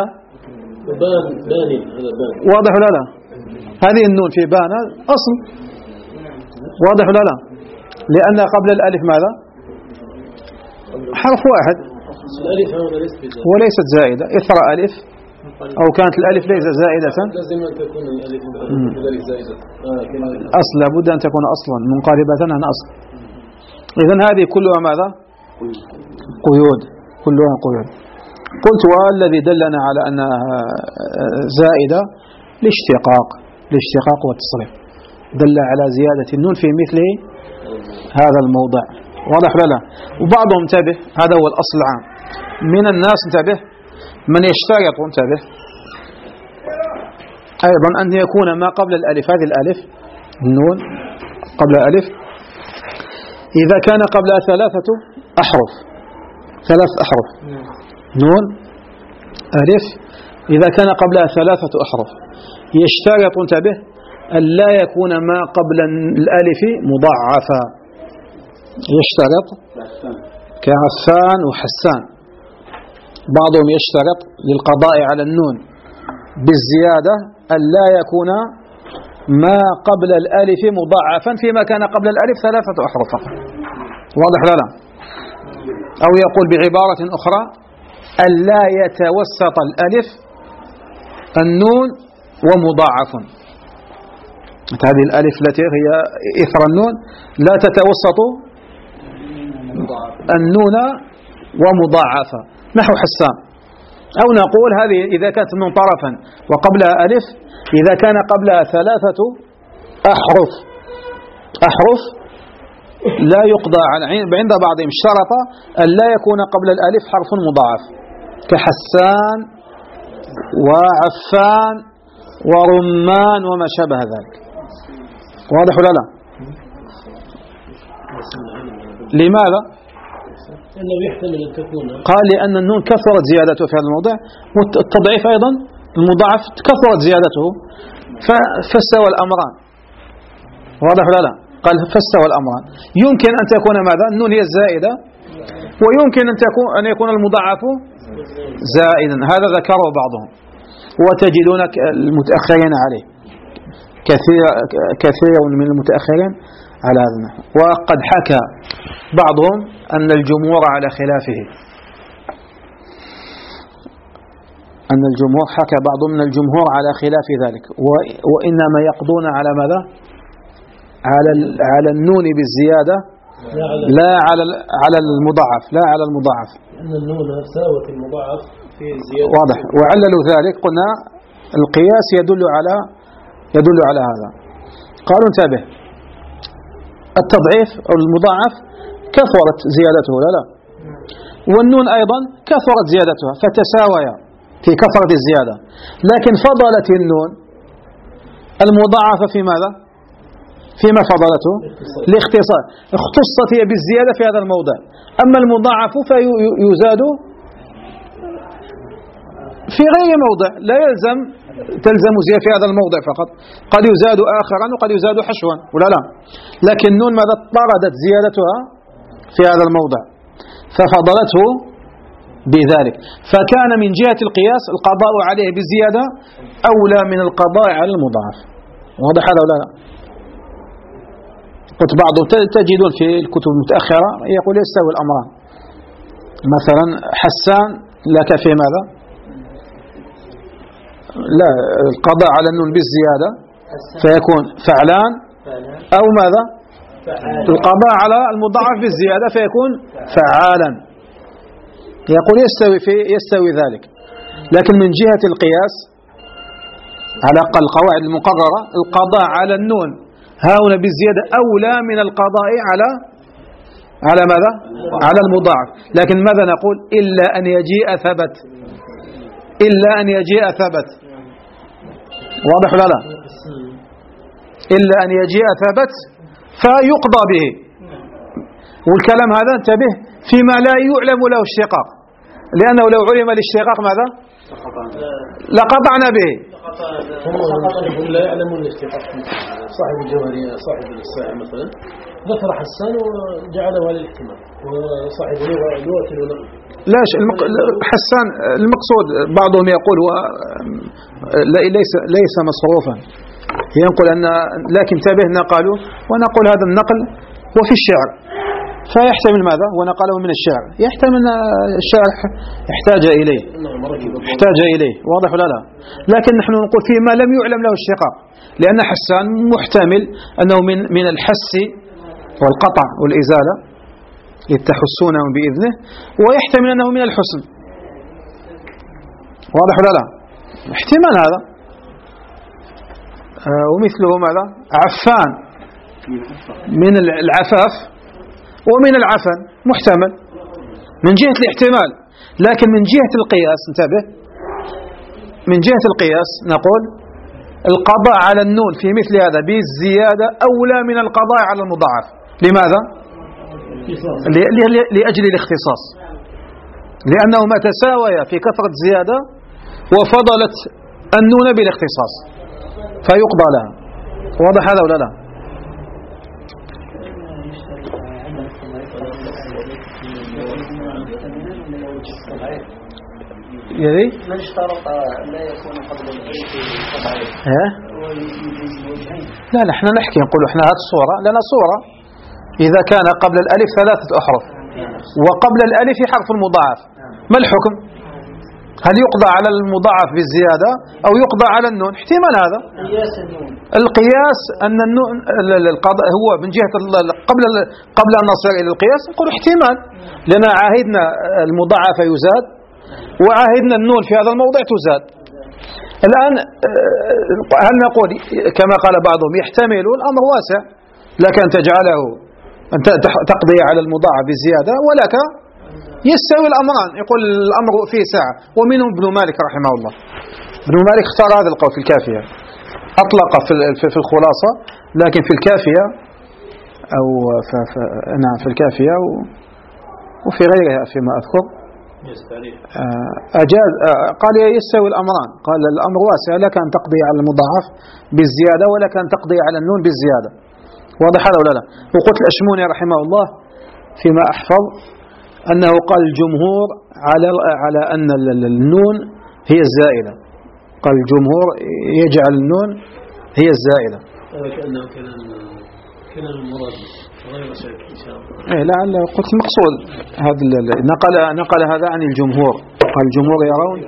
واضح ولا لا؟ هذه النون في بان أصل، واضح ولا لا؟ لأن قبل الألف ماذا؟ حرف واحد وليست زائدة، إثر ألف أو كانت الألف ليست زائدة لازم أن تكون الألف كذلك زائدة أصل، لابد أن تكون أصلا منقلبة عن أصل. إذن هذه كلها ماذا؟ قيود، كلها قيود. قلت والذي دلنا على أنها زائدة الاشتقاق، الاشتقاق والتصريف دل على زيادة النون في مثل هذا الموضع، واضح ولا لا؟ وبعضهم انتبه، هذا هو الأصل العام من الناس، انتبه من يشترط انتبه أيضا أن يكون ما قبل الألف، هذه الألف النون قبل الألف إذا كان قبلها ثلاثة أحرف، ثلاث أحرف نون ألف، إذا كان قبلها ثلاثة أحرف يشترط انتبه أن لا يكون ما قبل الألف مضاعفا، يشترط كعفان وحسان. بعضهم يشترط للقضاء على النون بالزيادة أن لا يكون ما قبل الألف مضاعفا فيما كان قبل الألف ثلاثة أحرف فقط. واضح لا لا؟ أو يقول بعبارة أخرى ألا يتوسط الألف النون ومضاعف. هذه الألف التي هي إثر النون لا تتوسط النون ومضاعفة نحو حسان. أو نقول هذه إذا كانت النون طرفا وقبلها ألف، إذا كان قبلها ثلاثة أحرف أحرف لا يقضى على عند بعضهم شرط أن لا يكون قبل الألف حرف مضاعف كحسان وعفان ورمان وما شابه ذلك. واضح ولا لا؟ لماذا؟ إنه يحتمل أن تكون قال لأن النون كثرت زيادته في هذا الموضع، والتضعيف أيضا المضاعف كثرت زيادته فاستوى الأمران. واضح ولا لا؟ قال فاستوى الأمران. يمكن أن تكون ماذا؟ النون هي الزائدة، ويمكن أن تكون أن يكون المضاعف زائدا. هذا ذكره بعضهم وتجدون المتأخرين عليه، كثير كثير من المتأخرين على هذا النحو. وقد حكى بعضهم أن الجمهور على خلافه، أن الجمهور حكى بعض من الجمهور على خلاف ذلك، وإنما يقضون على ماذا؟ على على النون بالزيادة لا على على المضاعف، لا على المضاعف. أن النون ساوت المضاعف في زيادة. واضح. وعللوا ذلك قلنا القياس يدل على يدل على هذا. قالوا انتبه، التضعيف أو المضاعف كثرت زيادته لا لا، والنون أيضا كثرت زيادتها فتساويا في كثرة الزيادة، لكن فضلت النون المضاعفة في ماذا؟ فيما فضلته الاختصار، اختصت هي بالزيادة في هذا الموضع. أما المضاعف فيزاد في غير موضع، لا يلزم تلزم زيادة في هذا الموضع فقط، قد يزاد آخرا وقد يزاد حشوا ولا لا. لكن النون ماذا؟ طردت زيادتها في هذا الموضع ففضلته بذلك، فكان من جهة القياس القضاء عليه بالزيادة أولى من القضاء على المضاعف. واضح هذا ولا لا؟ قلت بعضهم تجدون في الكتب المتأخرة يقول يستوي الأمران، مثلا حسان لك في ماذا؟ لا، القضاء على النون بالزيادة فيكون فعلان، أو ماذا؟ القضاء على المضاعف بالزيادة فيكون فعالا. يقول يستوي في يستوي ذلك، لكن من جهة القياس على القواعد المقررة القضاء على النون هاهنا بالزيادة أولى من القضاء على على ماذا؟ على المضاعف. لكن ماذا نقول؟ إلا أن يجيء ثبت، إلا أن يجيء ثبت. واضح ولا لا؟ إلا أن يجيء ثبت فيقضى به. والكلام هذا انتبه فيما لا يعلم له اشتقاق، لأنه لو علم الاشتقاق ماذا؟ لقطعنا به. هم لا يعلمون الاشتقاق. صاحب الجوهرية صاحب الساعة مثلا ذكر حسان وجعله على الاحتمال، وصاحب لغة لا المق... حسان المقصود بعضهم يقول هو ليس ليس مصروفا، ينقل أن، لكن انتبه نقلوا ونقول هذا النقل وفي الشعر فيحتمل ماذا؟ ونقله من الشعر، يحتمل الشعر احتاج إليه احتاج إليه. واضح ولا لا؟ لكن نحن نقول فيما لم يعلم له الشقاق، لأن حسان محتمل أنه من من الحس والقطع والإزالة لتحسونه بإذنه، ويحتمل أنه من الحسن. واضح ولا لا؟ احتمال هذا. آه ومثله ماذا؟ عفان من العفاف ومن العفن، محتمل من جهة الاحتمال. لكن من جهة القياس انتبه، من جهة القياس نقول القضاء على النون في مثل هذا بالزيادة أولى من القضاء على المضاعف. لماذا؟ لأجل الاختصاص، لأنهما تساويا في كثرة زيادة وفضلت النون بالاختصاص فيقضى لها. واضح هذا ولا لا؟ يدي من اشترط لا يكون قبل الألف تضعيف؟ لا نحن نحكي نقول احنا هذه الصورة لنا صورة إذا كان قبل الألف ثلاثة أحرف وقبل الألف حرف مضاعف، ما الحكم؟ هل يقضى على المضاعف بالزيادة أو يقضى على النون؟ احتمال هذا القياس أن النون القضاء هو من جهة قبل قبل أن نصل إلى القياس نقول احتمال، لأن عاهدنا المضاعف يزاد وعاهدنا النون في هذا الموضع تزاد. الآن هل نقول كما قال بعضهم يحتمل؟ الأمر واسع، لك أن تجعله أن تقضي على المضاعف بالزيادة ولك يستوي الأمران، يقول الأمر فيه ساعة. ومنهم ابن مالك رحمه الله، ابن مالك اختار هذا القول في الكافية، أطلق في الخلاصة، لكن في الكافية أو نعم في الكافية وفي غيرها فيما أذكر أجاز قال يستوي الأمران، قال الأمر واسع، لك أن تقضي على المضاعف بالزيادة ولك أن تقضي على النون بالزيادة. واضح هذا ولا لا؟ وقلت الأشموني رحمه الله فيما أحفظ أنه قال الجمهور على على أن النون هي الزائدة، قال الجمهور يجعل النون هي الزائدة. كأنه كلام كلام المراد غير شك إن شاء الله. إيه لعل قلت المقصود هذا نقل نقل هذا عن الجمهور، قال الجمهور يرون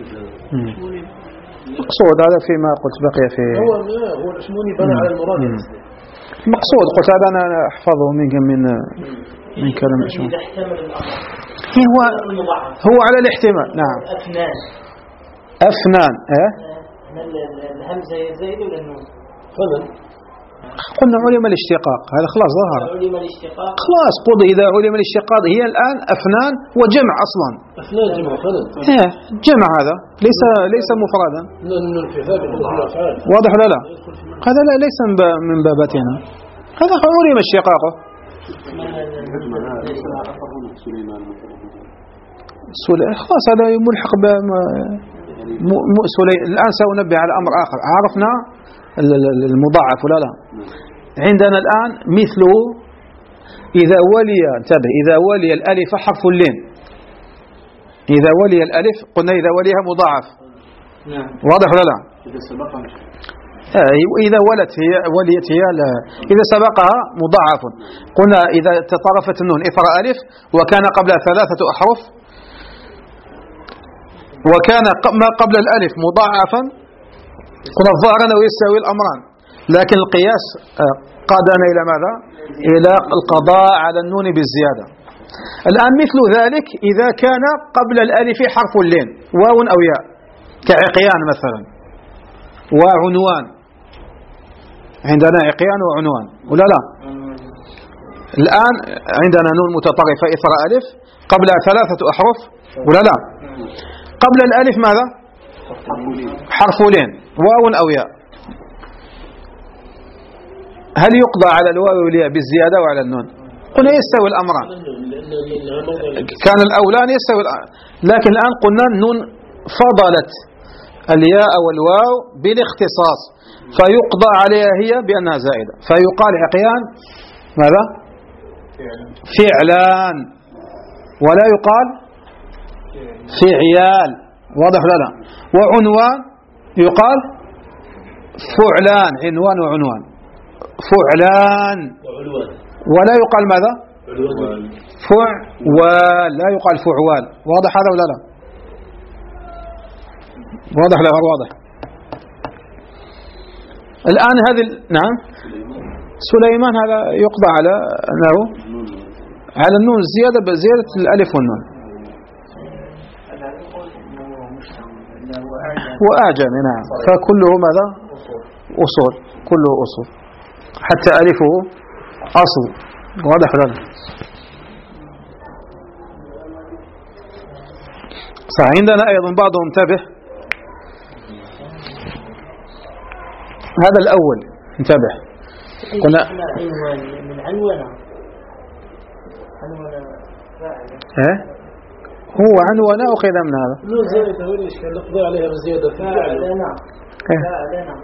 مقصود هذا فيما قلت بقي في هو هو الأشموني بنى على المراد مقصود، قلت هذا أنا أحفظه من من من كلام الأشموني. هو هو على الاحتمال. نعم أفنان أفنان إيه الهمزة زائد ولا النون؟ فمن قلنا علم الاشتقاق، هذا خلاص ظهر علم الاشتقاق خلاص قضي. إذا علم الاشتقاق هي الآن أفنان وجمع أصلا. أفنان جمع فنن إيه جمع، هذا ليس ليس مفردا. واضح ولا لا؟ هذا لا ليس من باباتنا، هذا علم اشتقاقه. خلاص هذا ملحق ب الآن سأنبه على أمر آخر. عرفنا المضاعف ولا لا؟ عندنا الآن مثله إذا ولي انتبه إذا ولي الألف حرف اللين، إذا ولي الألف قلنا إذا وليها مضاعف. واضح ولا لا؟ إذا ولت هي وليت هي إذا سبقها مضاعف قلنا إذا تطرفت النون إثر ألف وكان قبلها ثلاثة أحرف وكان ما قبل الألف مضاعفا قلنا الظاهر أنه يستوي الأمران، لكن القياس قادنا إلى ماذا؟ إلى القضاء على النون بالزيادة. الآن مثل ذلك إذا كان قبل الألف حرف اللين واو أو ياء كعقيان مثلا وعنوان، عندنا عقيان وعنوان ولا لا؟ الآن عندنا نون متطرفة إثر ألف قبلها ثلاثة أحرف ولا لا؟ قبل الألف ماذا؟ حرف لين واو أو ياء. هل يقضى على الواو والياء بالزيادة وعلى النون؟ قلنا يستوي الأمران، كان الأولان يستوي الأمران، لكن الآن قلنا النون فضلت الياء والواو بالاختصاص فيقضى عليها هي بأنها زائدة، فيقال عقيان ماذا؟ فعلان ولا يقال فعيال. واضح ولا لا؟ وعنوان يقال فعلان، عنوان وعنوان فعلان ولا يقال ماذا؟ فعوال، لا يقال فعوال. واضح هذا ولا لا؟ واضح لا واضح؟ الآن هذه نعم سليمان هذا يقضى على أنه على النون زيادة بزيادة الألف والنون وأعجم. نعم فكله ماذا؟ أصول، كله أصول حتى ألفه أصل. واضح لنا؟ صح. عندنا أيضا بعضهم انتبه هذا الأول انتبه قلنا من عنوانة عنوانة إيه هو عنوانة أخذ من هذا نون زائدة هو الإشكال نقضي عليها بزيادة فاعلنا فاعلنا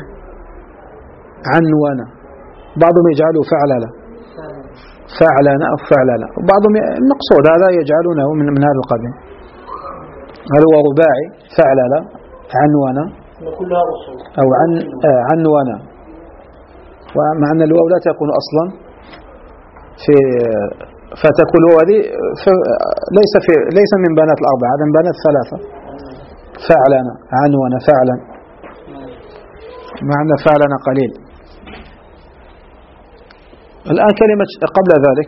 عنوانة، بعضهم يجعله فعلنا فعلنا أو فعلنا، وبعضهم المقصود هذا يجعلونه من من هذا القبيل. هل هو رباعي فعلنا عنوانة كلها أصول أو عن آه عنونا، ومع أن الواو لا تكون أصلا في فتكون هذه ليس في ليس من بنات الأربعة، هذا من بنات ثلاثة. فعلنا عنونا فعلا، مع أن فعلنا قليل. الآن كلمة قبل ذلك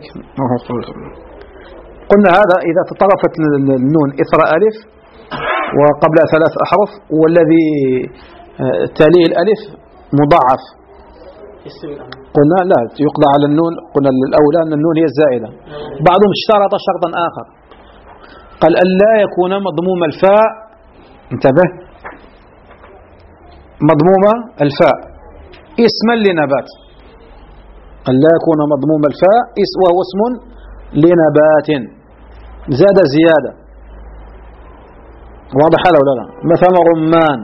قلنا هذا إذا تطرفت النون إثر ألف وقبل ثلاث أحرف، والذي تليه الألف مضاعف، قلنا لا يقضى على النون. قلنا الأولى أن النون هي الزائدة. بعضهم اشترط شرطا آخر، قال ألا يكون مضموم الفاء، انتبه، مضموم الفاء اسما لنبات، ألا يكون مضموم الفاء وهو اسم لنبات، زاد زيادة. واضح هذا ولا لا؟ مثلا رمان،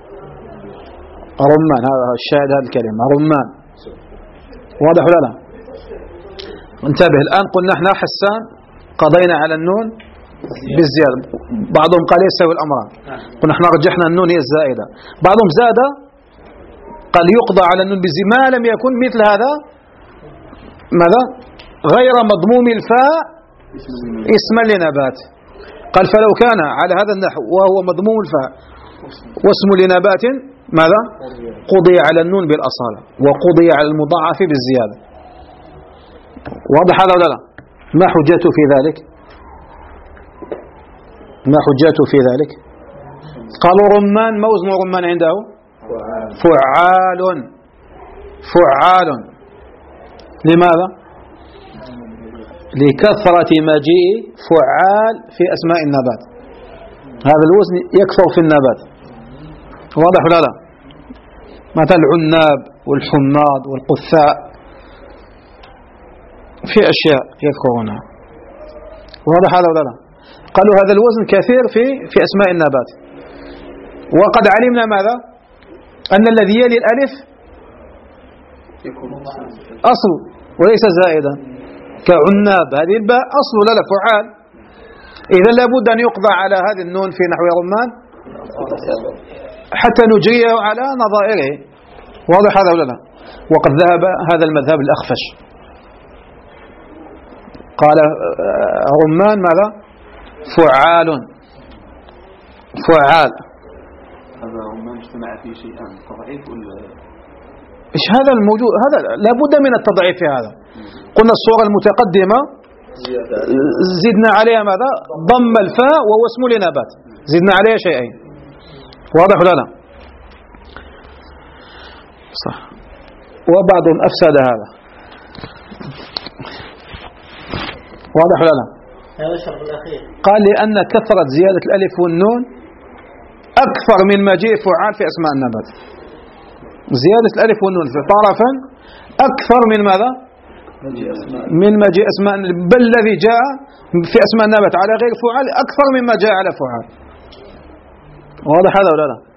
رمان هذا الشاهد، هذه الكلمة رمان، واضح ولا لا؟ انتبه الآن. قلنا احنا حسان قضينا على النون بالزيادة، بعضهم قال يستوي الأمران، قلنا احنا رجحنا النون هي الزائدة. بعضهم زاد قال يقضى على النون بالزيادة ما لم يكن مثل هذا ماذا؟ غير مضموم الفاء اسما لنبات. قال فلو كان على هذا النحو وهو مضموم الفاء واسم لنبات ماذا؟ قضي على النون بالأصالة وقضي على المضاعف بالزيادة. واضح هذا ولا لا؟ ما حجته في ذلك؟ ما حجته في ذلك؟ قالوا رمان، ما وزن رمان عنده؟ فعال. فعال لماذا؟ لكثرة مجيء فعال في أسماء النبات، هذا الوزن يكثر في النبات. واضح ولا لا؟ مثل العناب والحماض والقثاء في أشياء يذكرونها. واضح هذا ولا لا؟ قالوا هذا الوزن كثير في في أسماء النبات. وقد علمنا ماذا؟ أن الذي يلي الألف أصل وليس زائدا، كعناب، هذه الباء أصل لا لا فعال، إذا لابد أن يقضى على هذه النون في نحو رمان حتى نجريه على نظائره. واضح هذا ولا لا؟ وقد ذهب هذا المذهب الأخفش، قال رمان ماذا؟ فعال. فعال هذا رمان اجتمع فيه شيئان، تضعيف ولا إيش هذا الموجود؟ هذا لابد من التضعيف في هذا. قلنا الصورة المتقدمة زدنا عليها ماذا؟ ضم الفاء وهو اسم لنبات، زدنا عليها شيئين. واضح ولا لا؟ صح. وبعضهم أفسد هذا. واضح ولا لا؟ هذا الشرط الأخير. قال لأن كثرة زيادة الألف والنون أكثر من مجيء فعال في أسماء النبات. زيادة الألف والنون في طرفا أكثر من ماذا؟ من مجيء أسماء، بل الذي جاء في أسماء النبات على غير فعال أكثر مما جاء على فعال. واضح هذا ولا لا؟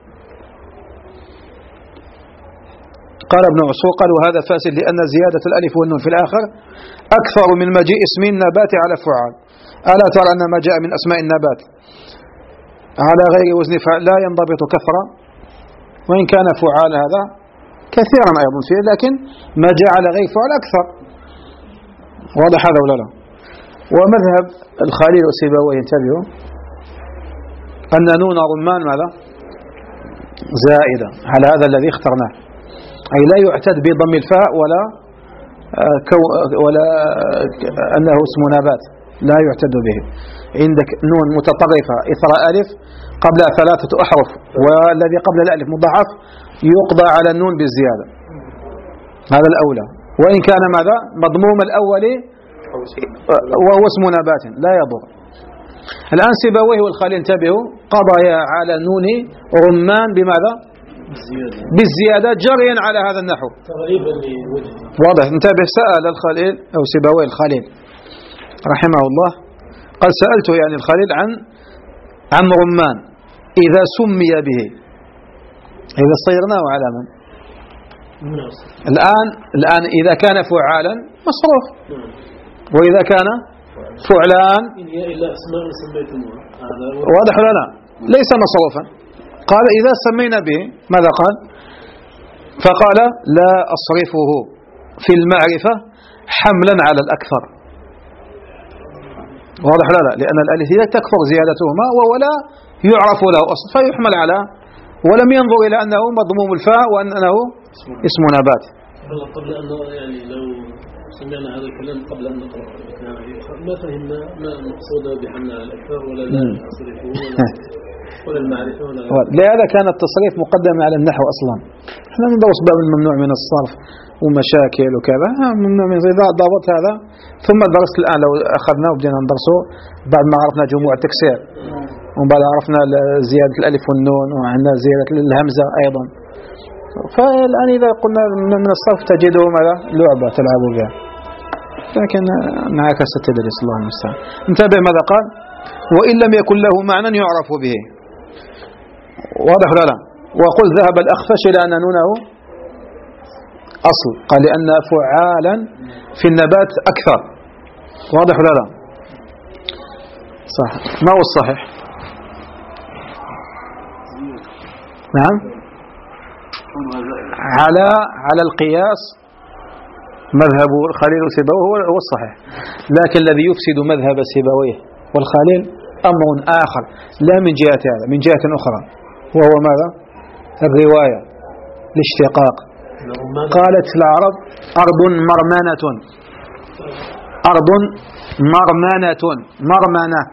قال ابن عاشور قال وهذا فاسد لأن زيادة الألف والنون في الآخر أكثر من مجيء اسم النبات على فعال. ألا ترى أن ما جاء من أسماء النبات على غير وزن فعال لا ينضبط كثرة، وإن كان فعال هذا كثيرا أيضا فيه، لكن ما جاء على غير فعال أكثر. واضح هذا ولا لا؟ ومذهب الخليل وسيبويه ينتبهوا أن نون رمان ماذا؟ زائدة على هذا الذي اخترناه، أي لا يعتد بضم الفاء ولا ولا أنه اسم نبات، لا يعتد به. عندك نون متطرفة إثر ألف قبل ثلاثة أحرف والذي قبل الألف مضاعف يقضى على النون بالزيادة، هذا الأولى. وإن كان ماذا؟ مضموم الأول وهو اسم نبات لا يضر. الآن سيبويه والخليل انتبهوا قضايا على نون رمان بماذا؟ بالزيادة جريا على هذا النحو. واضح. انتبه سأل الخليل أو سيبويه الخليل رحمه الله قال سألته يعني الخليل عن عن رمان إذا سمي به إذا صيرناه على من؟ الآن الآن إذا كان فعالا مصروف، وإذا كان فعلان واضح ولا لا؟ ليس مصروفا. قال إذا سمينا به ماذا قال؟ فقال لا أصرفه في المعرفة حملا على الأكثر. واضح لا لا لأن الألف لا تكثر زيادتهما وهو لا يعرف له أصل فيحمل على، ولم ينظر إلى أنه مضموم الفاء وأنه اسم نبات. قبل أن يعني لو سمعنا هذا الكلام قبل أن نقرأ ما فهمنا ما المقصود بحمل على الأكثر ولا لا أصرفه ولا المعرفة ولا لهذا كان التصريف مقدم على النحو أصلا. احنا ندرس باب الممنوع من الصرف ومشاكل وكذا ممنوع من إذا ضابط هذا ثم درست الآن لو أخذنا وبدينا ندرسه بعد ما عرفنا جموع التكسير وبعد عرفنا زيادة الألف والنون وعندنا زيادة الهمزة أيضا. فالآن إذا قلنا من الصرف تجده ماذا لعبة تلعب بها لكن انعكست تدرس الله المستعان. انتبه ماذا قال؟ وإن لم يكن له معنى يعرف به. واضح لا لا وقل ذهب الأخفش إلى أن نونه أصل قال لأن فعالا في النبات أكثر. واضح لا لا صح. ما هو الصحيح؟ نعم على على القياس مذهب الخليل وسيبويه هو الصحيح، لكن الذي يفسد مذهب سيبويه والخليل أمر آخر لا من جهة هذا من جهة أخرى وهو ماذا؟ الرواية الاشتقاق. قالت العرب أرض مرمانة أرض مرمانة مرمانة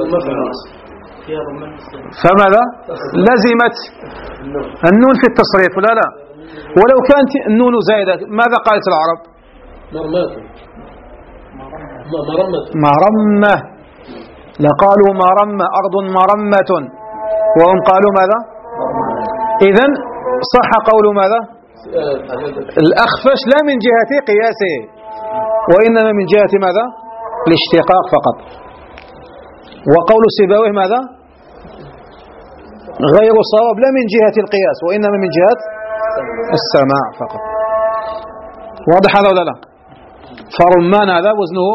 فماذا؟ لزمت النون في التصريف ولا لا؟ ولو كانت النون زائدة ماذا قالت العرب؟ مرمة لقالوا مرمة أرض مرمة وهم قالوا ماذا؟ إذن صح قول ماذا؟ الأخفش لا من جهة قياسه وإنما من جهة ماذا؟ الاشتقاق فقط. وقول سيبويه ماذا؟ غير صواب لا من جهة القياس وإنما من جهة السماع فقط. واضح هذا ولا لا؟ فرمان هذا وزنه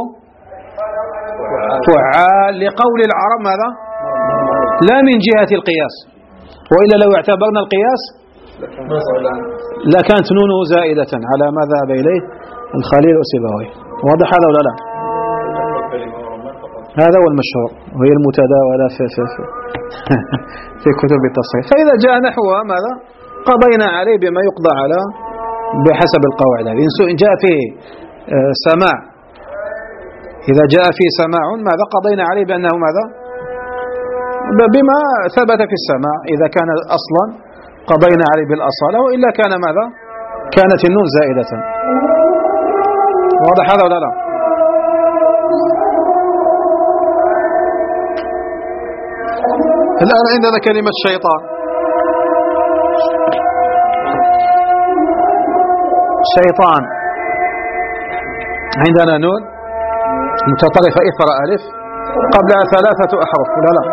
فعال لقول العرب ماذا؟ لا من جهة القياس وإلا لو اعتبرنا القياس لكانت نونه زائدة على ما ذهب إليه الخليل وسيبويه. واضح هذا ولا لا؟ هذا هو المشهور وهي المتداولة في في في, في كتب التصريف. فإذا جاء نحوها ماذا؟ قضينا عليه بما يقضى على بحسب القواعد. إن جاء فيه سماع إذا جاء فيه سماع ماذا؟ قضينا عليه بأنه ماذا؟ بما ثبت في السماع. إذا كان أصلا قضينا عليه بالأصالة وإلا كان ماذا؟ كانت النون زائدة. واضح هذا ولا لا؟ الآن عندنا كلمة شيطان. شيطان عندنا نون متطرفة إثر ألف قبلها ثلاثة أحرف ولا لا؟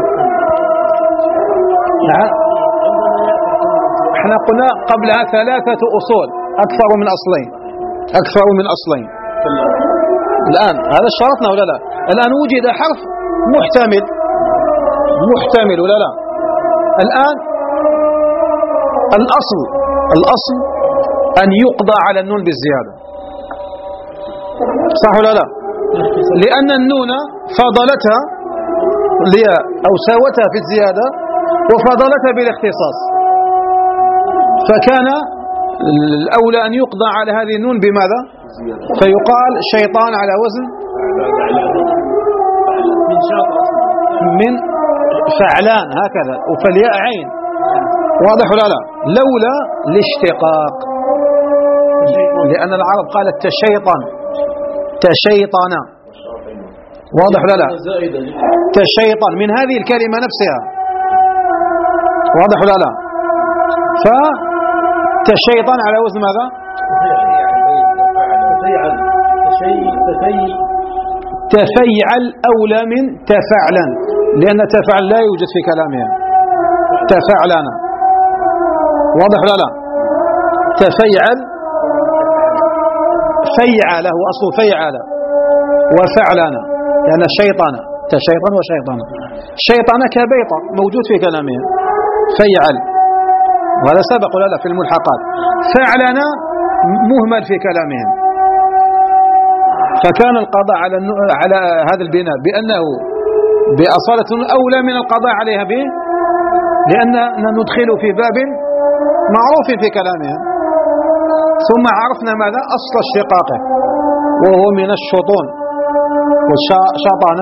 نعم احنا قلنا قبلها ثلاثة أصول أكثر من أصلين أكثر من أصلين. الآن هذا شرطنا ولا لا؟ الآن وجد حرف محتمل محتمل ولا لا؟ الآن الأصل الأصل أن يقضى على النون بالزيادة صح ولا لا؟ لأن النون فضلتها أو ساوتها في الزيادة وفضلتها بالاختصاص فكان الأولى أن يقضى على هذه النون بماذا؟ فيقال شيطان على وزن من فعلان هكذا وفالياء عين. واضح ولا لا؟ لولا الاشتقاق لأن العرب قالت تشيطن تشيطن. واضح ولا لا؟ تشيطن من هذه الكلمة نفسها. واضح ولا لا؟ فتشيطن على وزن ماذا؟ تفيعل أولى من تفعلا لأن تفعل لا يوجد في كلامها تفعلنا. واضح ولا لا؟ تفيعل فيعل هو أصل فيعل وفعلنا لأن الشيطان تشيطان وشيطان شيطان كبيطة موجود في كلامها فيعل، وهذا سبق ولا لا في الملحقات. فعلنا مهمل في كلامهم، فكان القضاء على على هذا البناء بأنه بأصالة أولى من القضاء عليها به، لأننا ندخل في باب معروف في كلامهم. ثم عرفنا ماذا؟ أصل اشتقاقه، وهو من الشطون، والشطن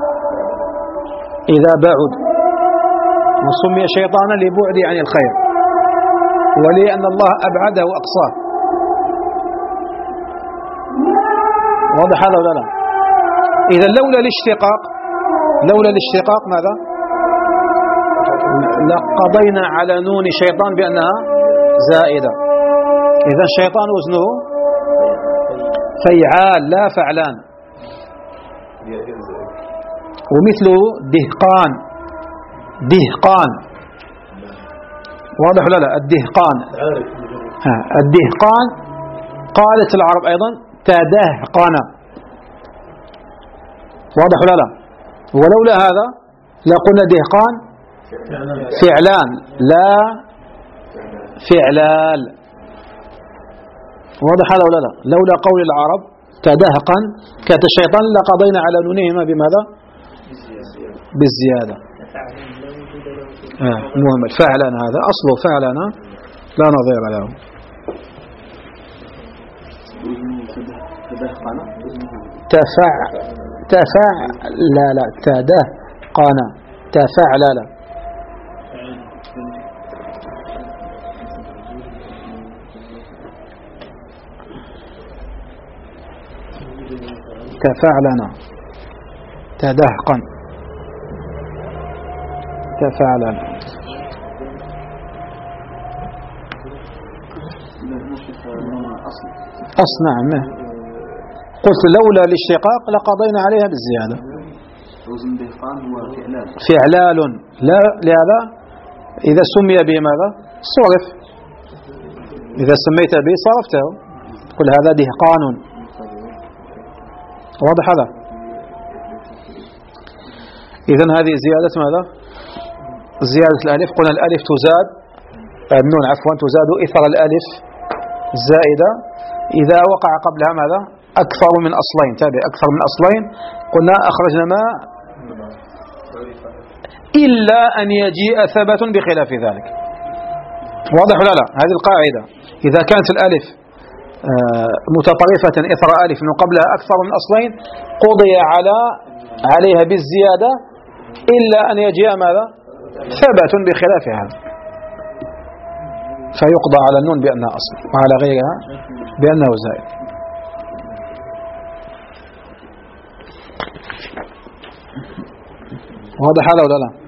إذا بعد، وسمي شيطانا لبعد عن الخير، ولأن الله أبعده وأقصاه. واضح هذا ولا لا؟ إذا لولا الاشتقاق لولا الاشتقاق ماذا؟ لقضينا على نون شيطان بأنها زائدة. إذا الشيطان وزنه فيعال لا فعلان. ومثله دهقان، دهقان، واضح ولا لا؟ الدهقان، الدهقان قالت العرب أيضا تدهقان، واضح ولا لا؟ ولولا هذا لقلنا دهقان فعلان لا فعلال، واضح هذا ولا لا؟ لولا قول العرب تدهقا كانت الشيطان لقضينا على نونهما بماذا؟ بالزيادة. آه المهم فعلنا، هذا أصله فعلنا لا نظير له. تفع تفع لا لا تدهقنا تفعلل. تفعلنا تدهقا تفعلنا. أصل نعم. قلت لولا الاشتقاق لقضينا عليها بالزيادة. فعلال لا، لهذا إذا سمي به ماذا؟ صرف. إذا سميت به صرفته، قل هذا دهقان. واضح هذا؟ إذن هذه زيادة ماذا؟ زيادة الألف. قلنا الألف تزاد، النون عفوا تزاد إثر الألف الزائدة إذا وقع قبلها ماذا؟ أكثر من أصلين. تابع أكثر من أصلين، قلنا أخرجنا ما إلا أن يجيء ثبت بخلاف ذلك. واضح ولا لا؟ هذه القاعدة. إذا كانت الألف متطرفة إثر ألف وقبلها أكثر من أصلين قضي على عليها بالزيادة إلا أن يجيء ماذا؟ ثبت بخلاف هذا، فيقضى على النون بأنها أصل وعلى غيرها بأنه زائد. واضح هذا ولا لا؟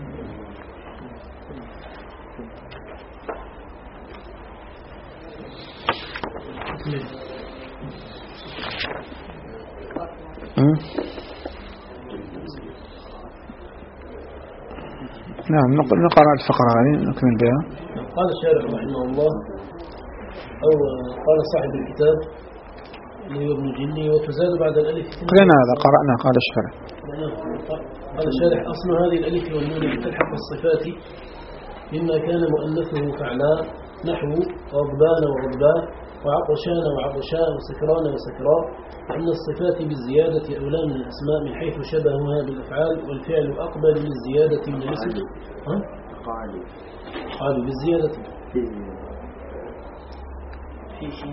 نعم نقرأ الفقرة هذه نكمل بها. قال الشارح رحمه الله، أو قال صاحب الكتاب اللي ابن جني وتزاد بعد الألف. قرأنا هذا قرأنا. قال الشارح قال الشارح أصل هذه الألف والنون تلحق الصفات مما كان مؤنثه فعلاء نحو غضبان وغضباء وعطشان وعطشاء وسكران وسكراء، فإن الصفات بالزيادة أولى من الأسماء من حيث شبهها بالأفعال، والفعل أقبل للزيادة من الاسم. قالوا بالزيادة في شيء.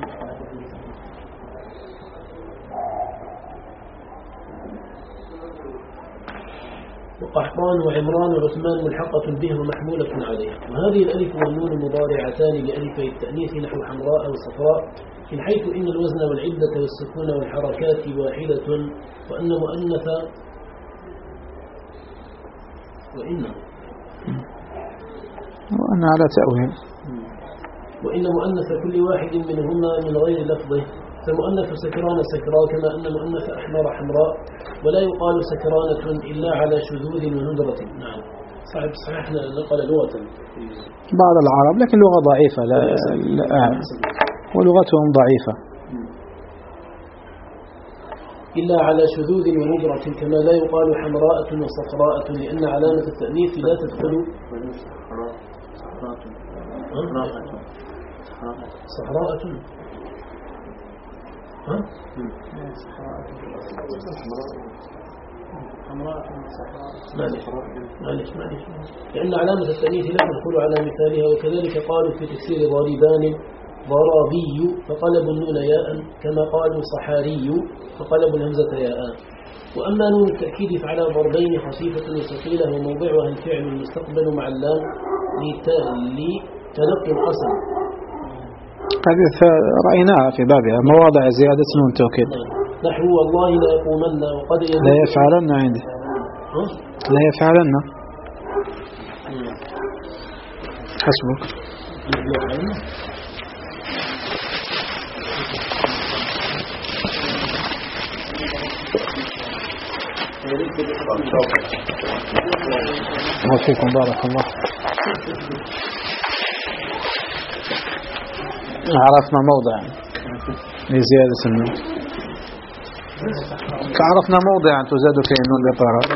وقحطان وعمران وعثمان ملحقة به ومحمولة عليها. وهذه الألف والنون مضارعتان لألفي التأنيث نحو حمراء وصفراء، من حيث إن الوزن والعدة والسكون والحركات واحدة، وأن مؤنث وإن وأن على تأويل وإن مؤنث كل واحد منهما من غير لفظه، فمؤنث سكران سكراء كما أن مؤنث أحمر حمراء، ولا يقال سكرانة إلا على شذوذ وندرة. نعم صحيح صحيح نقل لغة بعض العرب، لكن لغة ضعيفة لا, لا ولغتهم ضعيفة. إلا على شذوذ وندرة كما لا يقال حمراءة وصفراءة، لأن علامة التأنيث لا تدخل صحراء ها؟ معلش معلش معلش لأن علامة التأنيث لا تدخل على مثالها. وكذلك قالوا في تكسير ضاربان ضرابي فقلبوا النون ياء كما قالوا صحاري فقلبوا الهمزة ياء. وأما نون التأكيد فعلى ضربين خفيفة وثقيلة وموضعها الفعل المستقبل مع اللام لتلقي القسم. هذه رأيناها في بابها مواضع زيادة نون توكيد. نحو والله لا يقومن وقد لا يفعلن عندي لا يفعلن حسبك. وفيكم بارك الله. عرفنا موضع لزيادة النون، عرفنا موضع تزاد فيه النون للطهارة.